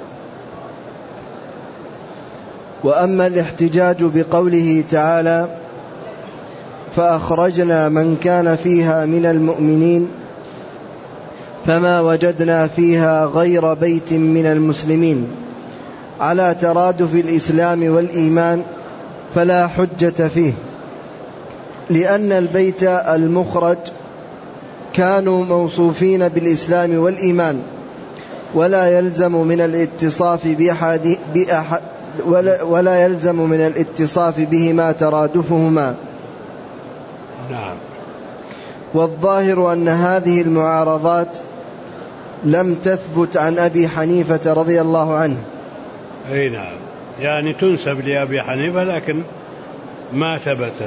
وأما الاحتجاج بقوله تعالى فأخرجنا من كان فيها من المؤمنين فما وجدنا فيها غير بيت من المسلمين، على ترادف الإسلام والإيمان فلا حجة فيه، لأن البيت المخرج كانوا موصوفين بالإسلام والإيمان، ولا يلزم من الاتصاف بأحد بأحد ولا, ولا يلزم من الاتصاف بهما ترادفهما. نعم. والظاهر أن هذه المعارضات لم تثبت عن أبي حنيفة رضي الله عنه. أي نعم، يعني تنسب لأبي حنيفة لكن ما ثبتت،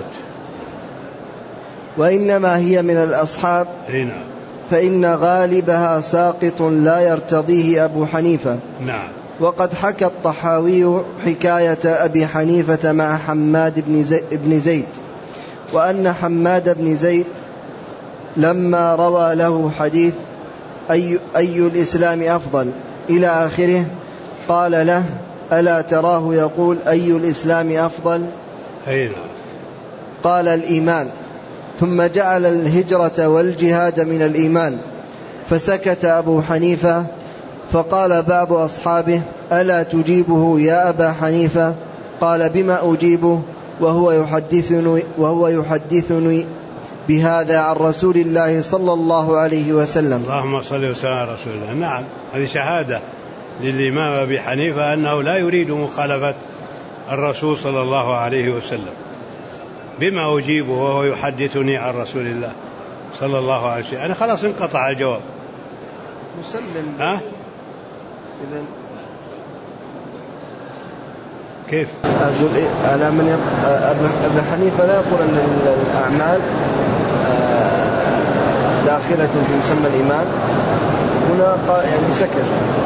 وإنما هي من الأصحاب. أي نعم. فإن غالبها ساقط لا يرتضيه أبو حنيفة. نعم. وقد حكى الطحاوي حكاية أبي حنيفة مع حماد بن زيد، وأن حماد بن زيد لما روى له حديث أي, أي الإسلام أفضل إلى آخره قال له: ألا تراه يقول أي الإسلام أفضل؟ أي نعم. قال: الإيمان. ثم جعل الهجرة والجهاد من الإيمان، فسكت أبو حنيفة، فقال بعض أصحابه: ألا تجيبه يا أبا حنيفة؟ قال: بما أجيبه وهو يحدثني, وهو يحدثني بهذا عن رسول الله صلى الله عليه وسلم. اللهم صل وسلم على رسول الله. نعم، هذه شهادة للإمام أبي حنيفة أنه لا يريد مخالفة الرسول صلى الله عليه وسلم. بما أجيبه وهو يحدثني عن رسول الله صلى الله عليه وسلم. أنا خلاص انقطع الجواب. مسلم. ها؟ إذن كيف؟ أقول إيه؟ أنا من أبي حنيفة لا يقول أن الأعمال داخلة في مسمى الإيمان، هنا يعني سكر.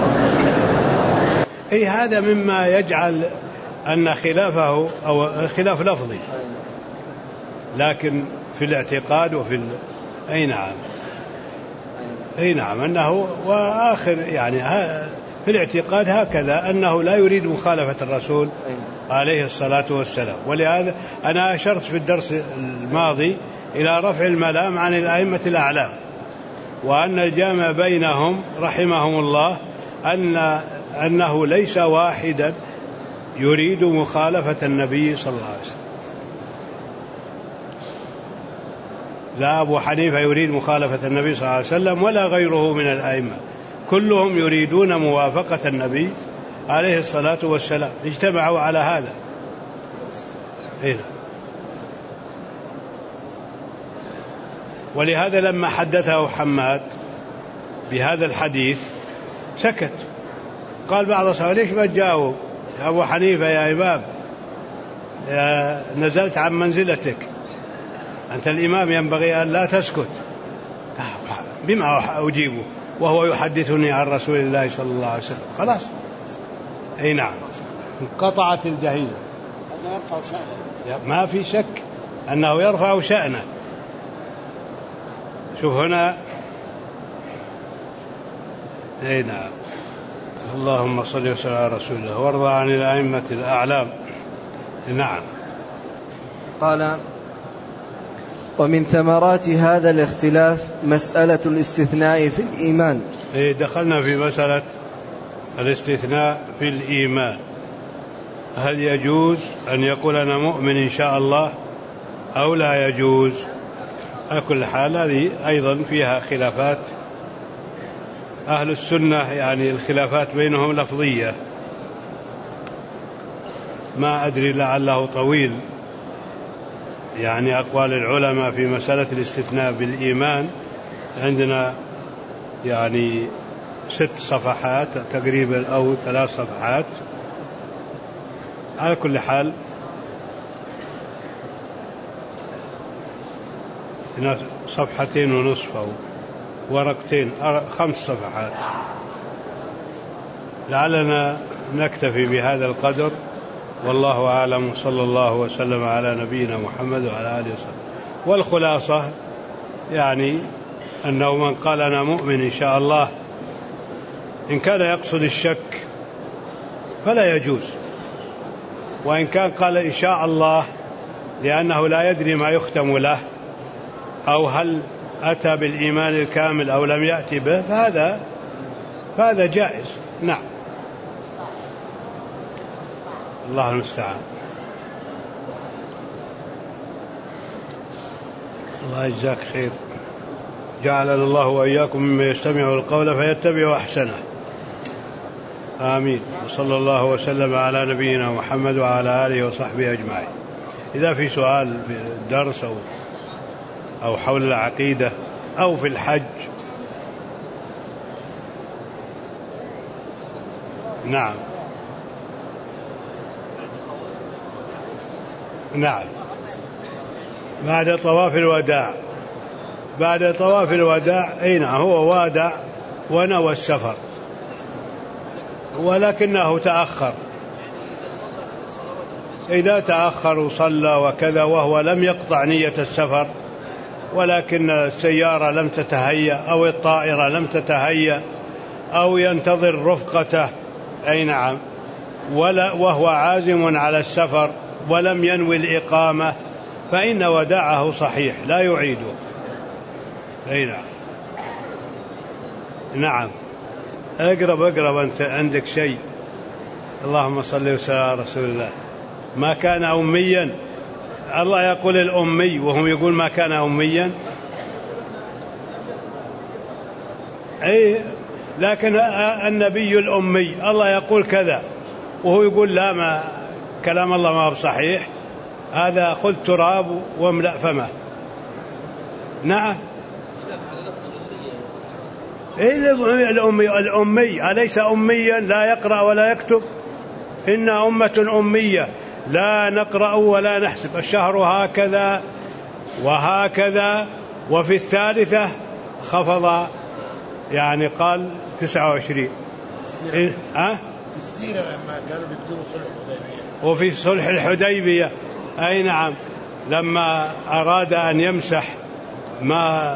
أي هذا مما يجعل أن خلافه أو خلاف لفظي، لكن في الاعتقاد وفي ال... أي نعم أي نعم أنه وآخر يعني في الاعتقاد هكذا أنه لا يريد مخالفة الرسول عليه الصلاة والسلام. ولهذا أنا أشرت في الدرس الماضي إلى رفع الملام عن الأئمة الأعلام، وأن الجامع بينهم رحمهم الله أن أنه ليس واحدا يريد مخالفة النبي صلى الله عليه وسلم. لا أبو حنيفة يريد مخالفة النبي صلى الله عليه وسلم ولا غيره من الأئمة، كلهم يريدون موافقة النبي عليه الصلاة والسلام، اجتمعوا على هذا. هنا. ولهذا لما حدثه حماد بهذا الحديث سكت. قال بعض الصحابة: ليش ما تجاوب يا أبو حنيفة يا إمام؟ يا نزلت عن منزلتك، أنت الإمام ينبغي أن لا تسكت. بما أجيبه وهو يحدثني عن رسول الله صلى الله عليه وسلم. خلاص. أي نعم، انقطعت الجهيلة. ما في شك أنه يرفع شأنه. شوف هنا. أي نعم. اللهم صل وسلم على رسول الله وارضى عن الأئمة الأعلام. نعم. قال: ومن ثمرات هذا الاختلاف مسألة الاستثناء في الإيمان. إيه، دخلنا في مسألة الاستثناء في الإيمان. هل يجوز أن يقول أنا مؤمن إن شاء الله أو لا يجوز؟ على كل حال هذه أيضا فيها خلافات. أهل السنة يعني الخلافات بينهم لفظية، ما أدري لعله طويل، يعني أقوال العلماء في مسألة الاستثناء بالإيمان عندنا يعني ست صفحات تقريبا أو ثلاث صفحات. على كل حال هنا صفحتين ونصف أو ورقتين، خمس صفحات. لعلنا نكتفي بهذا القدر، والله أعلم، صلى الله وسلم على نبينا محمد وعلى آله وسلم. والخلاصة يعني أنه من قال أنا مؤمن إن شاء الله إن كان يقصد الشك فلا يجوز، وإن كان قال إن شاء الله لأنه لا يدري ما يختم له أو هل أتى بالإيمان الكامل أو لم يأتي به فهذا فهذا جائز. نعم. الله المستعان. الله يجزاك خير، جعلنا الله وإياكم مما يستمع القول فيتبع أحسنه، آمين. وصلى الله وسلم على نبينا محمد وعلى آله وصحبه أجمعين. إذا في سؤال في الدرس أو أو حول العقيدة أو في الحج. نعم نعم بعد طواف الوداع، بعد طواف الوداع أين هو وادع ونوى السفر، ولكنه تأخر. إذا تأخر وصلى وكذا وهو لم يقطع نية السفر، ولكن السيارة لم تتهيأ أو الطائرة لم تتهيأ أو ينتظر رفقته، أي نعم، ولا وهو عازم على السفر ولم ينوي الإقامة، فإن وداعه صحيح لا يعيده. أي نعم نعم اقرب اقرب أنت عندك شيء. اللهم صل وسلم على رسول الله. ما كان أميا، الله يقول الأمي وهم يقول ما كان أميا. أي لكن النبي الأمي الله يقول كذا وهو يقول لا، ما كلام الله ما هو صحيح، هذا خذ تراب واملأ فمه. نعم إيه الأمي؟ الأمي أليس أميا لا يقرأ ولا يكتب؟ إن أمة أمية لا نقرأ ولا نحسب، الشهر هكذا وهكذا. وفي الثالثة خفض، يعني قال تسعة وعشرين. إيه؟ أه؟ في السيرة لما كانوا بيكتبوا صلح الحديبية، وفي صلح الحديبية أي نعم، لما أراد أن يمسح ما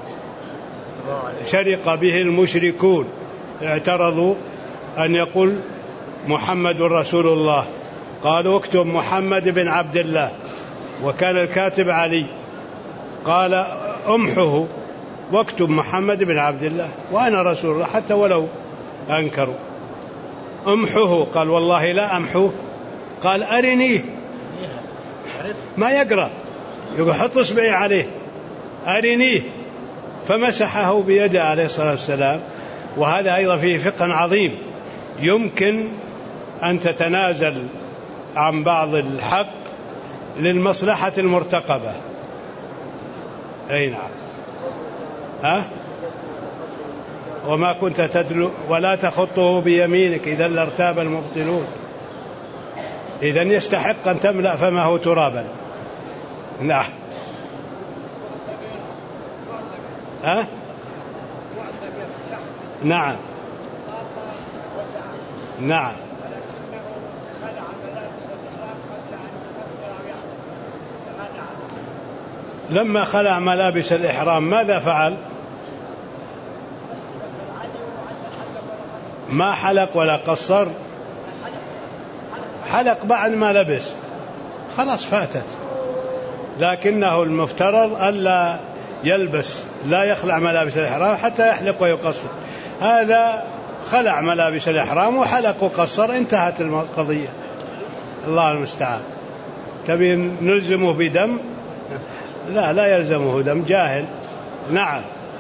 شرق به المشركون اعترضوا أن يقول محمد رسول الله، قالوا اكتب محمد بن عبد الله، وكان الكاتب علي، قال امحه واكتب محمد بن عبد الله وأنا رسول الله، حتى ولو أنكروا. امحه، قال والله لا أمحوه، قال أرنيه، ما يقرأ، يقول حط اصبعي عليه، أرنيه، فمسحه بيده عليه الصلاة والسلام. وهذا أيضا فيه فقه عظيم، يمكن أن تتنازل عن بعض الحق للمصلحة المرتقبة. أي نعم. ها؟ وما كنت تتلو ولا تخطه بيمينك إذا لارتاب المبطلون. إذن يستحق أن تملأ فمه ترابا. نعم. ها؟ نعم نعم لما خلع ملابس الإحرام ماذا فعل؟ ما حلق ولا قصر، حلق بعد ما لبس، خلاص فاتت. لكنه المفترض ألا يلبس، لا يخلع ملابس الإحرام حتى يحلق ويقصر. هذا خلع ملابس الإحرام وحلق وقصر، انتهت القضية. الله المستعان. تبي نلزمه بدم؟ لا لا يلزمه دم، جاهل. نعم.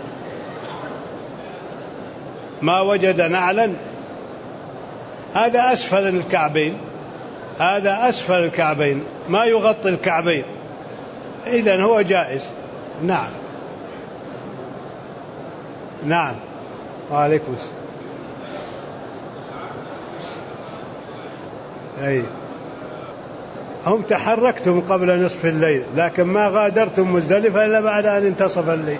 ما وجد نعلا، هذا أسفل الكعبين، هذا أسفل الكعبين ما يغطي الكعبين، إذن هو جائز. نعم نعم. وعليكم السلام. أي هم تحركتم قبل نصف الليل، لكن ما غادرتم مزدلفة إلا بعد أن انتصف الليل.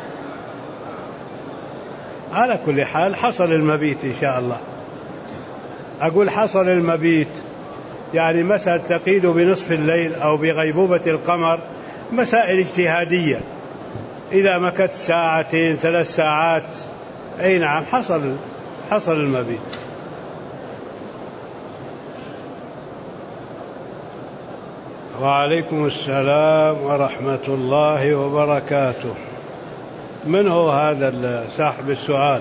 على كل حال حصل المبيت إن شاء الله. أقول حصل المبيت، يعني مسألة تقيد بنصف الليل أو بغيبوبة القمر مسائل اجتهادية، إذا مكت ساعتين ثلاث ساعات. أي نعم حصل حصل المبيت. وعليكم السلام ورحمة الله وبركاته. من هو هذا صاحب السؤال؟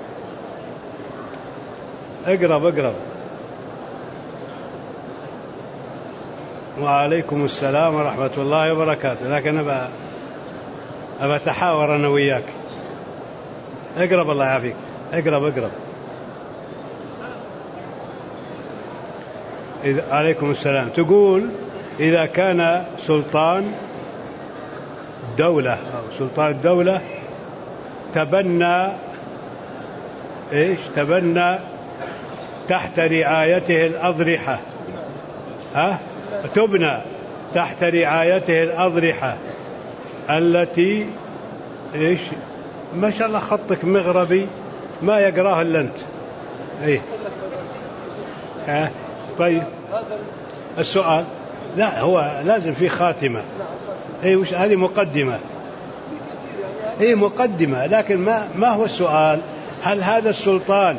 اقرب اقرب. وعليكم السلام ورحمة الله وبركاته. لكن أبا أبا أتحاور أنا وياك. اقرب الله يعافيك، اقرب اقرب. عليكم السلام. تقول إذا كان سلطان دولة أو سلطان الدولة تبنى إيش تبنى تحت رعايته الأضرحة، ها تبنى تحت رعايته الأضرحة التي إيش ما شاء الله خطك مغربي ما يقراه إلا أنت. إيه ها طيب السؤال لا هو لازم في خاتمة. إيه وش هذه مقدمة؟ إيه مقدمة، لكن ما ما هو السؤال؟ هل هذا السلطان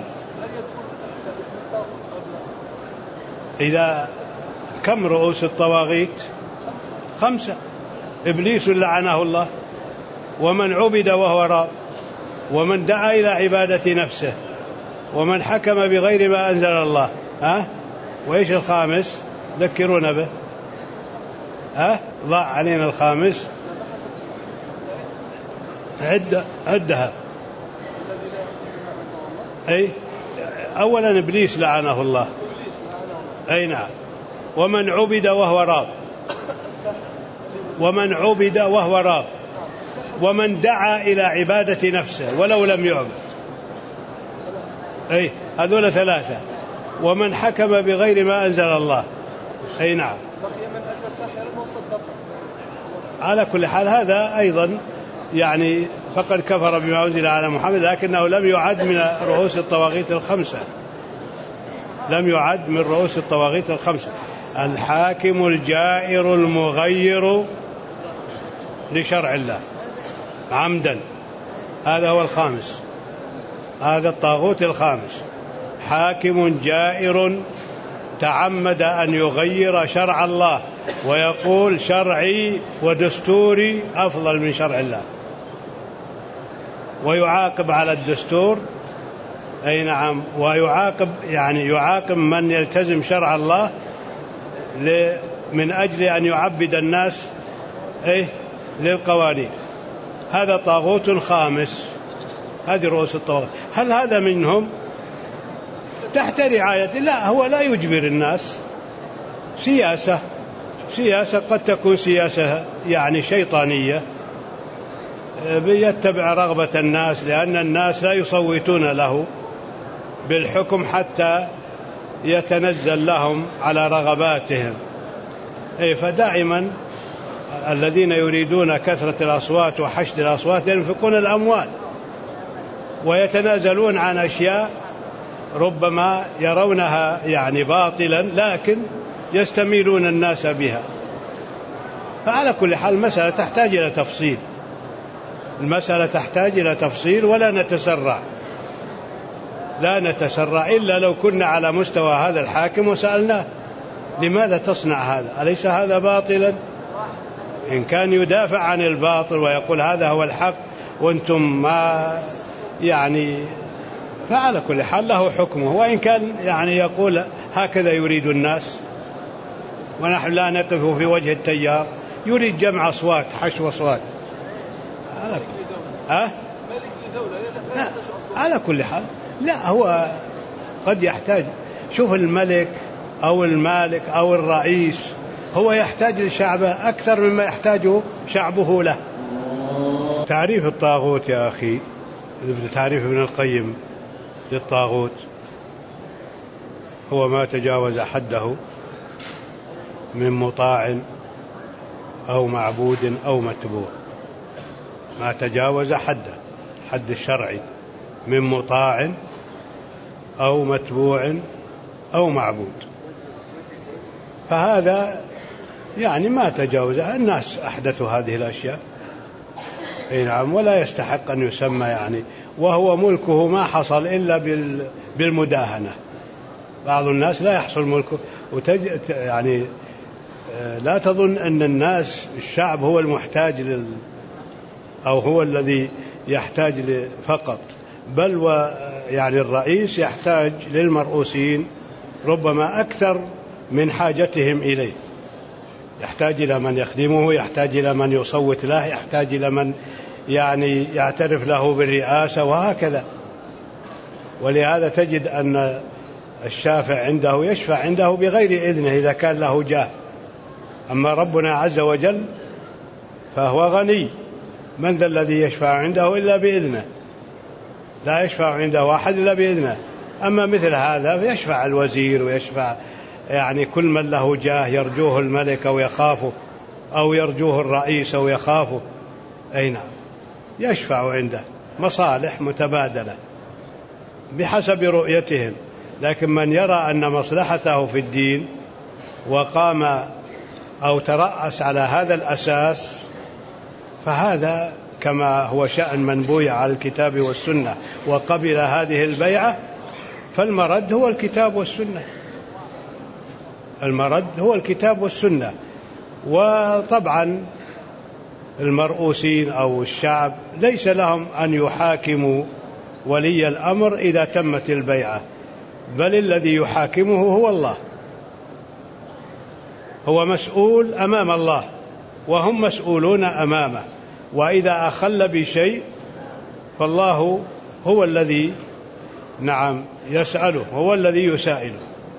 إذا كم رؤوس الطواغيت؟ خمسة. إبليس لعنه الله، ومن عبد وهو راض، ومن دعا إلى عبادة نفسه، ومن حكم بغير ما أنزل الله. ها وإيش الخامس؟ ذكرونا به. ها ضاع علينا الخامس. عد عدها. أي أولا إبليس لعنه الله. أي نعم. ومن عبد وهو راض، ومن عبد وهو راض، ومن دعا إلى عبادة نفسه ولو لم يعبد. أي هذول ثلاثة. ومن حكم بغير ما أنزل الله. أي نعم. على كل حال هذا أيضا يعني فقد كفر بما أنزل على محمد، لكنه لم يعد من رؤوس الطواغيت الخمسة، لم يعد من رؤوس الطواغيت الخمسة. الحاكم الجائر المغير لشرع الله عمدا، هذا هو الخامس، هذا الطاغوت الخامس. حاكم جائر تعمد أن يغير شرع الله ويقول شرعي ودستوري أفضل من شرع الله، ويعاقب على الدستور. أي نعم. ويعاقب يعني يعاقب من يلتزم شرع الله من أجل أن يعبد الناس إيه للقوانين. هذا طاغوت خامس. هذه رؤوس الطواغيت. هل هذا منهم تحت رعاية؟ لا، هو لا يجبر الناس. سياسة سياسة قد تكون سياسة يعني شيطانية، يتبع رغبة الناس، لأن الناس لا يصوتون له بالحكم حتى يتنزل لهم على رغباتهم. أي فدائما الذين يريدون كثرة الأصوات وحشد الأصوات ينفقون الأموال ويتنازلون عن أشياء ربما يرونها يعني باطلا، لكن يستميلون الناس بها. فعلى كل حال المسألة تحتاج إلى تفصيل، المسألة تحتاج إلى تفصيل، ولا نتسرع لا نتسرع إلا لو كنا على مستوى هذا الحاكم وسألناه لماذا تصنع هذا؟ أليس هذا باطلا؟ إن كان يدافع عن الباطل ويقول هذا هو الحق وأنتم ما يعني، فعلى كل حال له حكمه. وإن كان يعني يقول هكذا يريد الناس ونحن لا نقف في وجه التيار، يريد جمع أصوات حشو أصوات. ها؟ على كل حال لا، هو قد يحتاج. شوف الملك أو المالك أو الرئيس هو يحتاج لشعبه أكثر مما يحتاجه شعبه له. تعريف الطاغوت يا أخي، تعريف ابن القيم للطاغوت هو ما تجاوز حده من مطاع أو معبود أو متبوع. ما تجاوز حده، حد الشرعي، من مطاع أو متبوع أو معبود. فهذا يعني ما تجاوزها، الناس أحدثوا هذه الأشياء. أي نعم. ولا يستحق أن يسمى يعني، وهو ملكه ما حصل إلا بالمداهنة. بعض الناس لا يحصل ملكه وتج... يعني لا تظن أن الناس الشعب هو المحتاج لل أو هو الذي يحتاج فقط، بل ويعني الرئيس يحتاج للمرؤوسين ربما أكثر من حاجتهم إليه. يحتاج إلى من يخدمه، يحتاج إلى من يصوت له، يحتاج إلى من يعني يعترف له بالرئاسة وهكذا. ولهذا تجد أن الشافع عنده يشفع عنده بغير إذنه إذا كان له جاه. أما ربنا عز وجل فهو غني، من ذا الذي يشفع عنده إلا بإذنه؟ لا يشفع عنده أحد إلا بإذنه. أما مثل هذا يشفع الوزير ويشفع يعني كل من له جاه يرجوه الملك أو يخافه، أو يرجوه الرئيس أو يخافه، أي نعم يشفع عنده، مصالح متبادلة بحسب رؤيتهم. لكن من يرى أن مصلحته في الدين وقام أو ترأس على هذا الأساس فهذا كما هو شأن من بويع على الكتاب والسنة وقبل هذه البيعة، فالمرد هو الكتاب والسنة، المرد هو الكتاب والسنة. وطبعا المرؤوسين أو الشعب ليس لهم أن يحاكموا ولي الأمر إذا تمت البيعة، بل الذي يحاكمه هو الله، هو مسؤول أمام الله وهم مسؤولون أمامه. وإذا أخل بشيء فالله هو الذي نعم يسأله، هو الذي يسائله.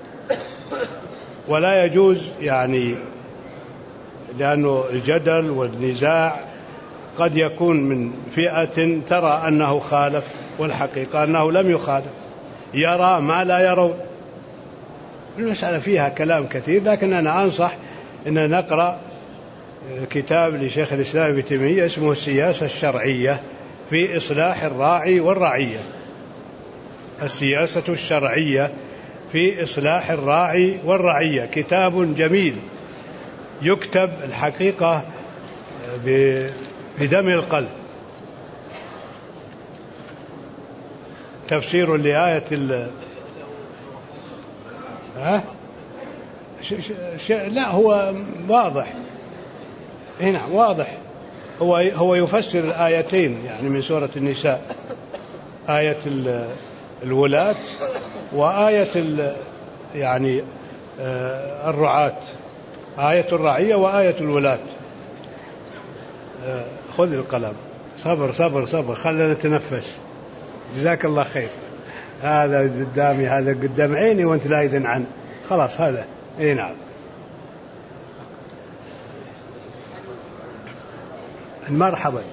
ولا يجوز يعني، لأنه الجدل والنزاع قد يكون من فئة ترى أنه خالف والحقيقة أنه لم يخالف، يرى ما لا يرون. المسألة فيها كلام كثير، لكن أنا أنصح أن نقرأ كتاب لشيخ الإسلام ابن تيمية اسمه السياسة الشرعية في إصلاح الراعي والرعية. السياسة الشرعية في إصلاح الراعي والرعية، كتاب جميل يكتب الحقيقة بدم القلب. تفسير لآية ال ها؟ ش... ش... ش... لا هو واضح هنا، واضح. هو هو يفسر الآيتين يعني من سورة النساء، آية الولاة وآية ال... يعني الرعاة، آية الرعية وآية الولاة. خذ القلم، صبر صبر صبر، خلنا نتنفس. جزاك الله خير. هذا قدامي، هذا قدام عيني وانت لا إذن عنه، خلاص هذا. اي نعم. مرحبا.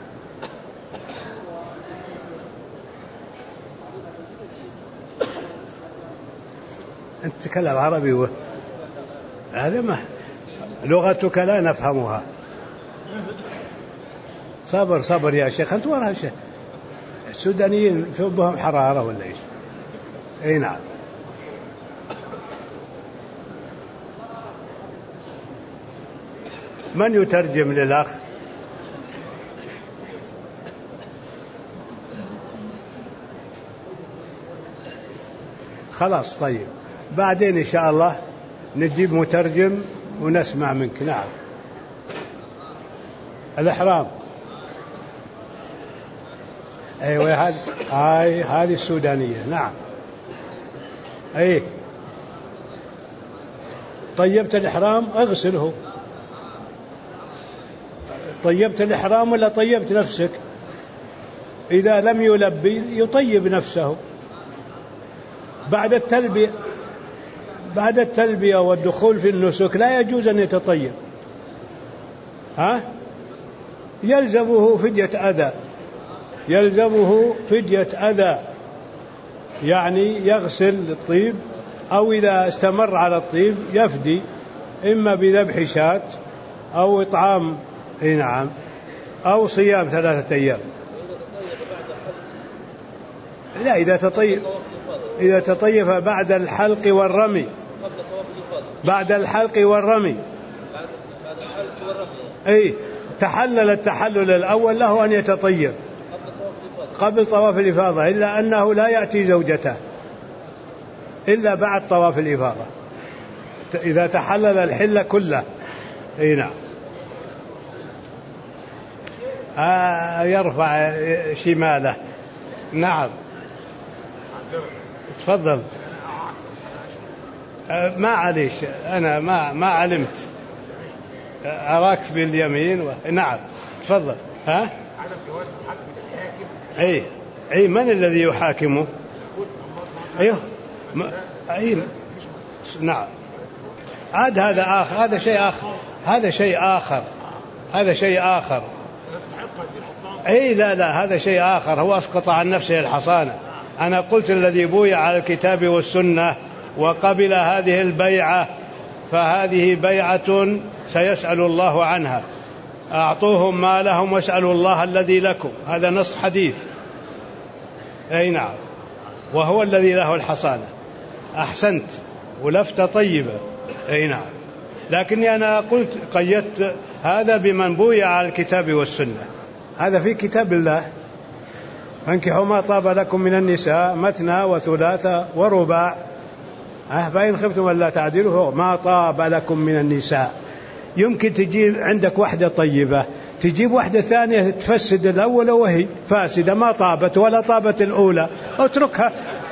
أنت تتكلم عربي و... هذا ما لغتك لا نفهمها. صبر صبر يا شيخ، أنت وراها شيخ. السودانيين في بهم حرارة ولا إيش؟ أي نعم. من يترجم للأخ؟ خلاص طيب، بعدين إن شاء الله نجيب مترجم ونسمع منك. نعم. الإحرام، أيوة هذه هاي هذه السودانية. نعم. أي طيبت الإحرام اغسله. طيبت الإحرام ولا طيبت نفسك؟ إذا لم يلبي يطيب نفسه بعد التلبية. بعد التلبية والدخول في النسك لا يجوز أن يتطيب، ها؟ يلزمه فدية أذى، يلزمه فدية أذى، يعني يغسل الطيب، أو إذا استمر على الطيب يفدي، إما بذبح شاة أو إطعام، اي نعم، أو صيام ثلاثة أيام. لا، إذا تطيب إذا تطيب بعد الحلق والرمي، بعد الحلق والرمي، بعد الحلق والرمي أي تحلل التحلل الأول له أن يتطيب قبل طواف الإفاضة، إلا أنه لا يأتي زوجته إلا بعد طواف الإفاضة إذا تحلل الحل كله. أي نعم. آه يرفع شماله. نعم تفضل. آه ما عليش، أنا ما ما علمت. أراك باليمين و... نعم تفضل. ها عدم جواز محاكمة الحاكم. أي أي من الذي يحاكمه؟ أيوه م... أي نعم عاد هذا آخر، هذا شيء آخر، هذا شيء آخر، هذا شيء آخر. أي لا لا هذا شيء آخر، هو أسقط عن نفسه الحصانة. أنا قلت الذي بويع على الكتاب والسنة وقبل هذه البيعة فهذه بيعة سيسأل الله عنها. أعطوهم ما لهم واسألوا الله الذي لكم، هذا نص حديث. أي نعم، وهو الذي له الحصانة. أحسنت ولفتة طيبة. أي نعم، لكني أنا قلت قيدت هذا بمن بويع على الكتاب والسنة. هذا في كتاب الله: فانكحوا ما طاب لكم من النساء مثنى وثلاثة ورباع فإن خفتم ألا تعدلوا ما طاب لكم من النساء. يمكن تجيب عندك واحدة طيبة تجيب واحدة ثانية تفسد الأولى وهي فاسدة، ما طابت ولا طابت الأولى، اتركها.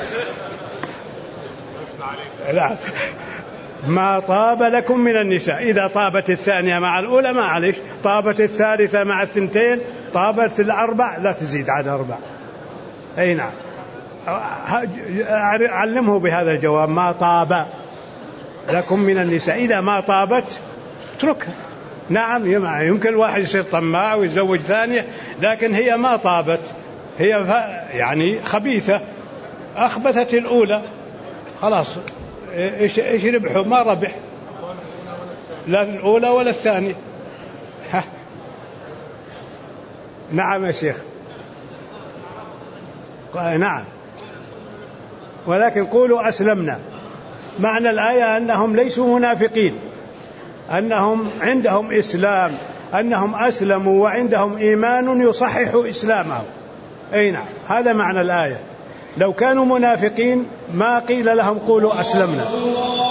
لا، ما طاب لكم من النساء، إذا طابت الثانية مع الأولى ما عليش، طابت الثالثة مع الثنتين، طابت الأربع لا تزيد على أربع. أي نعم، علمه بهذا الجواب: ما طاب لكم من النساء، إذا ما طابت اتركها. نعم، يمكن الواحد يصير طماع ويتزوج ثانية، لكن هي ما طابت، هي يعني خبيثة، أخبثت الأولى، خلاص إيش إيش ربحه؟ ما ربح، لا الأولى ولا الثانية. ها. نعم يا شيخ. نعم، ولكن قولوا أسلمنا. معنى الآية أنهم ليسوا منافقين، أنهم عندهم إسلام، أنهم أسلموا وعندهم إيمان يصحح إسلامهم. أي نعم، هذا معنى الآية. لو كانوا منافقين ما قيل لهم قولوا أسلمنا.